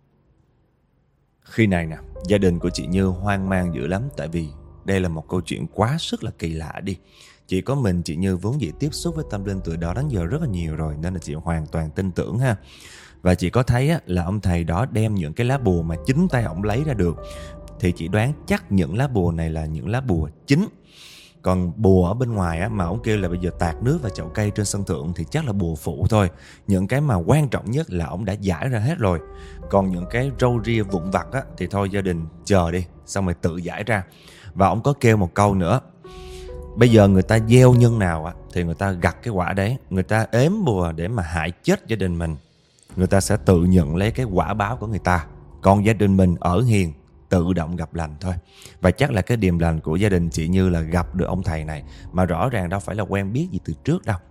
Speaker 1: Khi này nè, gia đình của chị Như hoang mang dữ lắm. Tại vì đây là một câu chuyện quá sức là kỳ lạ đi. Chỉ có mình chị Như vốn dĩ tiếp xúc với tâm linh từ đó đến giờ rất là nhiều rồi, nên là chị hoàn toàn tin tưởng ha. Và chị có thấy á, là ông thầy đó đem những cái lá bùa mà chính tay ổng lấy ra được. Thì chị đoán chắc những lá bùa này là những lá bùa chính. Còn bùa ở bên ngoài á, mà ông kêu là bây giờ tạt nước vào chậu cây trên sân thượng thì chắc là bùa phụ thôi. Những cái mà quan trọng nhất là ông đã giải ra hết rồi. Còn những cái râu ria vụn vặt á, thì thôi gia đình chờ đi, xong rồi tự giải ra. Và ông có kêu một câu nữa. Bây giờ người ta gieo nhân nào á, thì người ta gặt cái quả đấy. Người ta ếm bùa để mà hại chết gia đình mình, người ta sẽ tự nhận lấy cái quả báo của người ta. Còn gia đình mình ở hiền, tự động gặp lành thôi. Và chắc là cái điềm lành của gia đình chị Như là gặp được ông thầy này, mà rõ ràng đâu phải là quen biết gì từ trước đâu.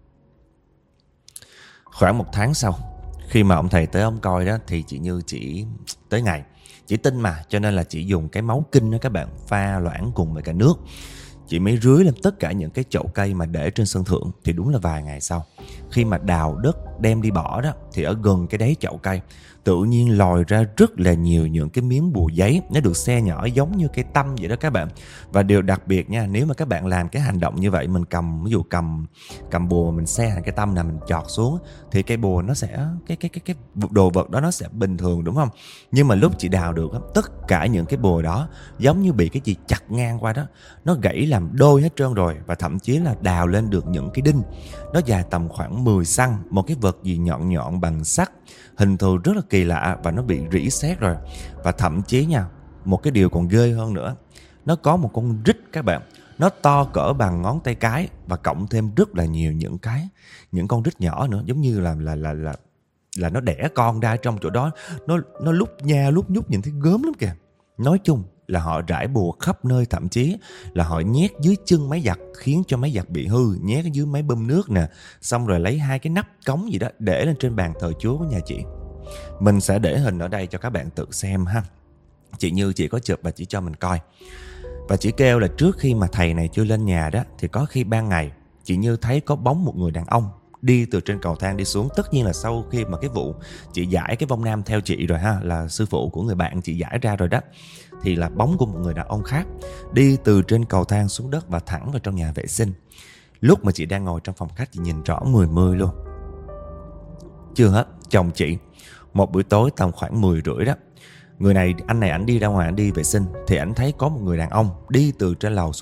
Speaker 1: Khoảng một tháng sau, khi mà ông thầy tới ông coi đó, thì chị Như chỉ tới ngày, chỉ tin mà, cho nên là chỉ dùng cái máu kinh đó các bạn, pha loãng cùng với cả nước. Chị mới rưới lên tất cả những cái chậu cây mà để trên sân thượng. Thì đúng là vài ngày sau, khi mà đào đất đem đi bỏ đó, thì ở gần cái đáy chậu cây tự nhiên lòi ra rất là nhiều những cái miếng bùa giấy. Nó được xe nhỏ giống như cây tăm vậy đó các bạn. Và điều đặc biệt nha, nếu mà các bạn làm cái hành động như vậy, mình cầm, ví dụ cầm cầm bùa mình xe thành cái tăm này, mình chọt xuống, thì cây bùa nó sẽ, cái cái cái cái đồ vật đó nó sẽ bình thường đúng không? Nhưng mà lúc chị đào được, tất cả những cái bùa đó giống như bị cái gì chặt ngang qua đó, nó gãy làm đôi hết trơn rồi. Và thậm chí là đào lên được những cái đinh, nó dài tầm khoảng mười xăng, một cái vật gì nhọn nhọn bằng sắt, hình thù rất là kỳ lạ, và nó bị rỉ sét rồi. Và thậm chí nha, một cái điều còn ghê hơn nữa, nó có một con rít các bạn, nó to cỡ bằng ngón tay cái, và cộng thêm rất là nhiều những cái những con rít nhỏ nữa, giống như là là là là là nó đẻ con ra trong chỗ đó. Nó nó lúc nha lúc nhúc, nhìn thấy gớm lắm kìa. Nói chung là họ rải bùa khắp nơi, thậm chí là họ nhét dưới chân máy giặt khiến cho máy giặt bị hư, nhét dưới máy bơm nước nè, xong rồi lấy hai cái nắp cống gì đó để lên trên bàn thờ Chúa của nhà chị. Mình sẽ để hình ở đây cho các bạn tự xem ha. Chị Như chị có chụp và chỉ cho mình coi. Và chị kêu là trước khi mà thầy này chưa lên nhà đó, thì có khi ban ngày chị Như thấy có bóng một người đàn ông đi từ trên cầu thang đi xuống. Tất nhiên là sau khi mà cái vụ chị giải cái vong nam theo chị rồi ha, là sư phụ của người bạn chị giải ra rồi đó, thì là bóng của một người đàn ông khác đi từ trên cầu thang xuống đất và thẳng vào trong nhà vệ sinh. Lúc mà chị đang ngồi trong phòng khách, chị nhìn rõ mười mươi luôn. Chưa hết, chồng chị một buổi tối tầm khoảng mười rưỡi đó, người này anh này ảnh đi ra ngoài, ảnh đi vệ sinh, thì ảnh thấy có một người đàn ông đi từ trên lầu xuống đất,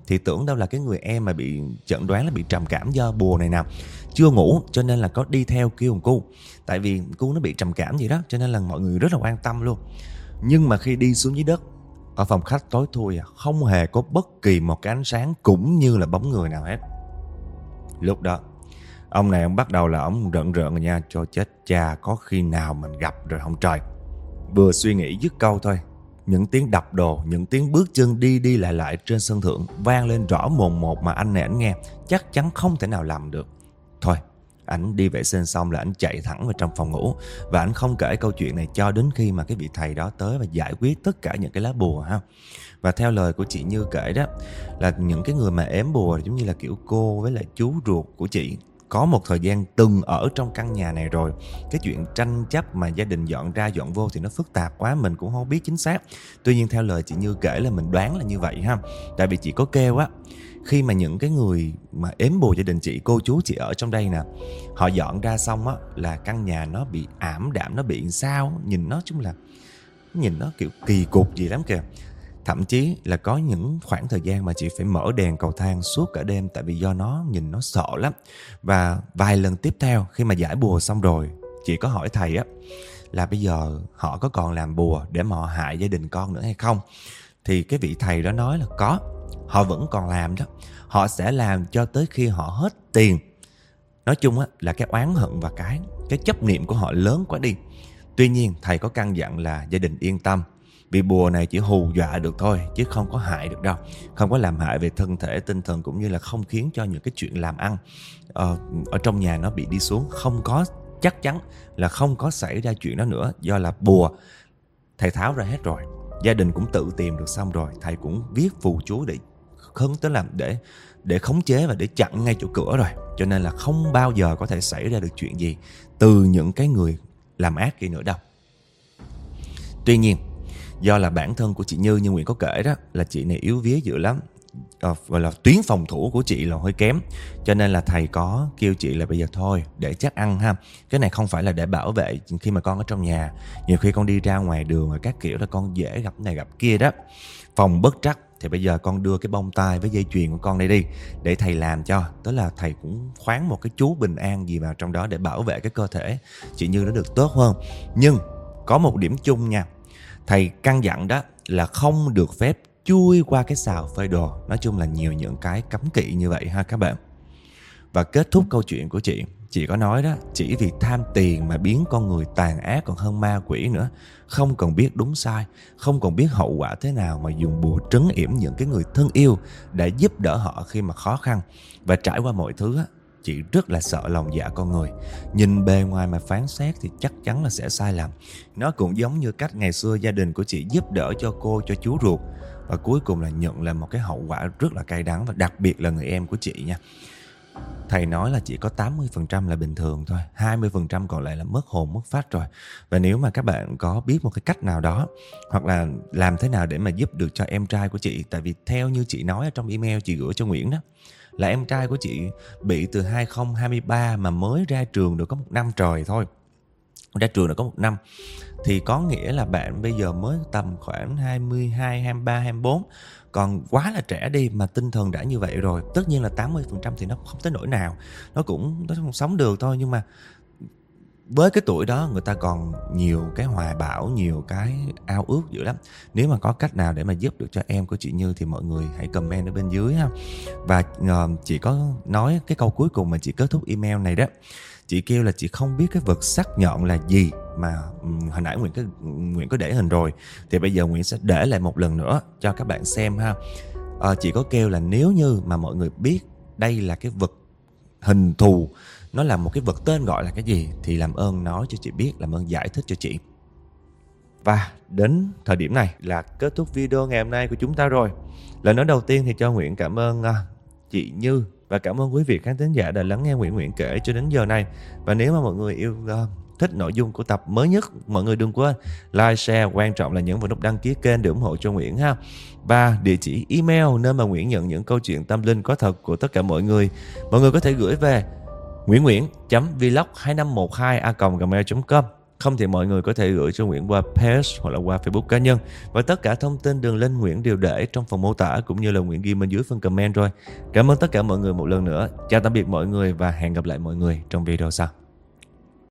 Speaker 1: thì tưởng đâu là cái người em mà bị chẩn đoán là bị trầm cảm do bùa này nè, chưa ngủ cho nên là có đi theo kêu một cu. Tại vì cu nó bị trầm cảm gì đó cho nên là mọi người rất là quan tâm luôn. Nhưng mà khi đi xuống dưới đất, ở phòng khách tối thui à, không hề có bất kỳ một cái ánh sáng cũng như là bóng người nào hết. Lúc đó ông này ông bắt đầu là ông rợn rợn rồi nha, cho chết cha, có khi nào mình gặp rồi không trời. Vừa suy nghĩ dứt câu thôi, những tiếng đập đồ, những tiếng bước chân đi đi lại lại trên sân thượng vang lên rõ mồn một mà anh này ảnh nghe chắc chắn không thể nào làm được. Thôi, ảnh đi vệ sinh xong là ảnh chạy thẳng vào trong phòng ngủ, và ảnh không kể câu chuyện này cho đến khi mà cái vị thầy đó tới và giải quyết tất cả những cái lá bùa ha. Và theo lời của chị Như kể đó, là những cái người mà ém bùa giống như là kiểu cô với lại chú ruột của chị có một thời gian từng ở trong căn nhà này rồi. Cái chuyện tranh chấp mà gia đình dọn ra dọn vô thì nó phức tạp quá, mình cũng không biết chính xác. Tuy nhiên theo lời chị Như kể là mình đoán là như vậy ha. Tại vì chị có kêu á, khi mà những cái người mà ếm bùa gia đình chị, cô chú chị ở trong đây nè, họ dọn ra xong á là căn nhà nó bị ảm đạm, nó bị sao, nhìn nó chung là nhìn nó kiểu kỳ cục gì lắm kìa. Thậm chí là có những khoảng thời gian mà chị phải mở đèn cầu thang suốt cả đêm, tại vì do nó nhìn nó sợ lắm. Và vài lần tiếp theo khi mà giải bùa xong rồi, chị có hỏi thầy á là bây giờ họ có còn làm bùa để mà họ hại gia đình con nữa hay không. Thì cái vị thầy đó nói là có, họ vẫn còn làm đó. Họ sẽ làm cho tới khi họ hết tiền. Nói chung á là cái oán hận và cái cái chấp niệm của họ lớn quá đi. Tuy nhiên thầy có căn dặn là gia đình yên tâm, vì bùa này chỉ hù dọa được thôi chứ không có hại được đâu. Không có làm hại về thân thể, tinh thần, cũng như là không khiến cho những cái chuyện làm ăn ờ, ở trong nhà nó bị đi xuống. Không có, chắc chắn là không có xảy ra chuyện đó nữa. Do là bùa thầy tháo ra hết rồi, gia đình cũng tự tìm được xong rồi. Thầy cũng viết phù chú để khấn tới làm để để khống chế và để chặn ngay chỗ cửa rồi. Cho nên là không bao giờ có thể xảy ra được chuyện gì từ những cái người làm ác kia nữa đâu. Tuy nhiên do là bản thân của chị Như như Nguyễn có kể đó, là chị này yếu vía dữ lắm, à, gọi là tuyến phòng thủ của chị là hơi kém. Cho nên là thầy có kêu chị là bây giờ thôi để chắc ăn ha. Cái này không phải là để bảo vệ khi mà con ở trong nhà. Nhiều khi con đi ra ngoài đường và các kiểu là con dễ gặp này gặp kia đó. Phòng bất trắc thì bây giờ con đưa cái bông tai với dây chuyền của con đây đi, để thầy làm cho. Tức là thầy cũng khoáng một cái chú bình an gì vào trong đó để bảo vệ cái cơ thể chị Như nó được tốt hơn. Nhưng có một điểm chung nha, thầy căn dặn đó là không được phép chui qua cái xào phơi đồ. Nói chung là nhiều những cái cấm kỵ như vậy ha các bạn. Và kết thúc câu chuyện của chị, chị có nói đó, chỉ vì tham tiền mà biến con người tàn ác còn hơn ma quỷ nữa. Không còn biết đúng sai, không còn biết hậu quả thế nào mà dùng bùa trấn yểm những cái người thân yêu để giúp đỡ họ khi mà khó khăn. Và trải qua mọi thứ á, chị rất là sợ lòng dạ con người. Nhìn bề ngoài mà phán xét thì chắc chắn là sẽ sai lầm. Nó cũng giống như cách ngày xưa gia đình của chị giúp đỡ cho cô, cho chú ruột, và cuối cùng là nhận lại một cái hậu quả rất là cay đắng. Và đặc biệt là người em của chị nha, thầy nói là chỉ có tám mươi phần trăm là bình thường thôi, hai mươi phần trăm còn lại là mất hồn mất phách rồi. Và nếu mà các bạn có biết một cái cách nào đó, hoặc là làm thế nào để mà giúp được cho em trai của chị, tại vì theo như chị nói ở trong email chị gửi cho Nguyễn đó, là em trai của chị bị từ hai không hai ba mà mới ra trường được có một năm trời thôi. Ra trường được có một năm thì có nghĩa là bạn bây giờ mới tầm khoảng hai mươi hai, hai mươi ba, hai mươi bốn, còn quá là trẻ đi mà tinh thần đã như vậy rồi. Tất nhiên là tám mươi phần trăm thì nó không tới nỗi nào, nó cũng, nó cũng sống được thôi. Nhưng mà với cái tuổi đó người ta còn nhiều cái hoài bão, nhiều cái ao ước dữ lắm. Nếu mà có cách nào để mà giúp được cho em của chị Như thì mọi người hãy comment ở bên dưới ha. Và uh, chị có nói cái câu cuối cùng mà chị kết thúc email này đó, chị kêu là chị không biết cái vật sắc nhọn là gì, mà um, hồi nãy Nguyễn có, Nguyễn có để hình rồi, thì bây giờ Nguyễn sẽ để lại một lần nữa cho các bạn xem ha. uh, Chị có kêu là nếu như mà mọi người biết đây là cái vật hình thù, nó là một cái vật tên gọi là cái gì, thì làm ơn nói cho chị biết, làm ơn giải thích cho chị. Và đến thời điểm này là kết thúc video ngày hôm nay của chúng ta rồi. Lời nói đầu tiên thì cho Nguyễn cảm ơn uh, chị Như, và cảm ơn quý vị khán thính giả đã lắng nghe Nguyễn Nguyễn kể cho đến giờ này. Và nếu mà mọi người yêu uh, thích nội dung của tập mới nhất, mọi người đừng quên like, share, quan trọng là nhấn vào nút đăng ký kênh để ủng hộ cho Nguyễn ha. Và địa chỉ email nơi mà Nguyễn nhận những câu chuyện tâm linh có thật của tất cả mọi người, mọi người có thể gửi về nguyễn nguyễn chấm vlog hai năm một hai a còng gmail chấm com. Không thì mọi người có thể gửi cho Nguyễn qua page hoặc là qua Facebook cá nhân. Và tất cả thông tin đường link Nguyễn đều để trong phần mô tả cũng như là Nguyễn ghi bên dưới phần comment rồi. Cảm ơn tất cả mọi người một lần nữa. Chào tạm biệt mọi người và hẹn gặp lại mọi người trong video sau.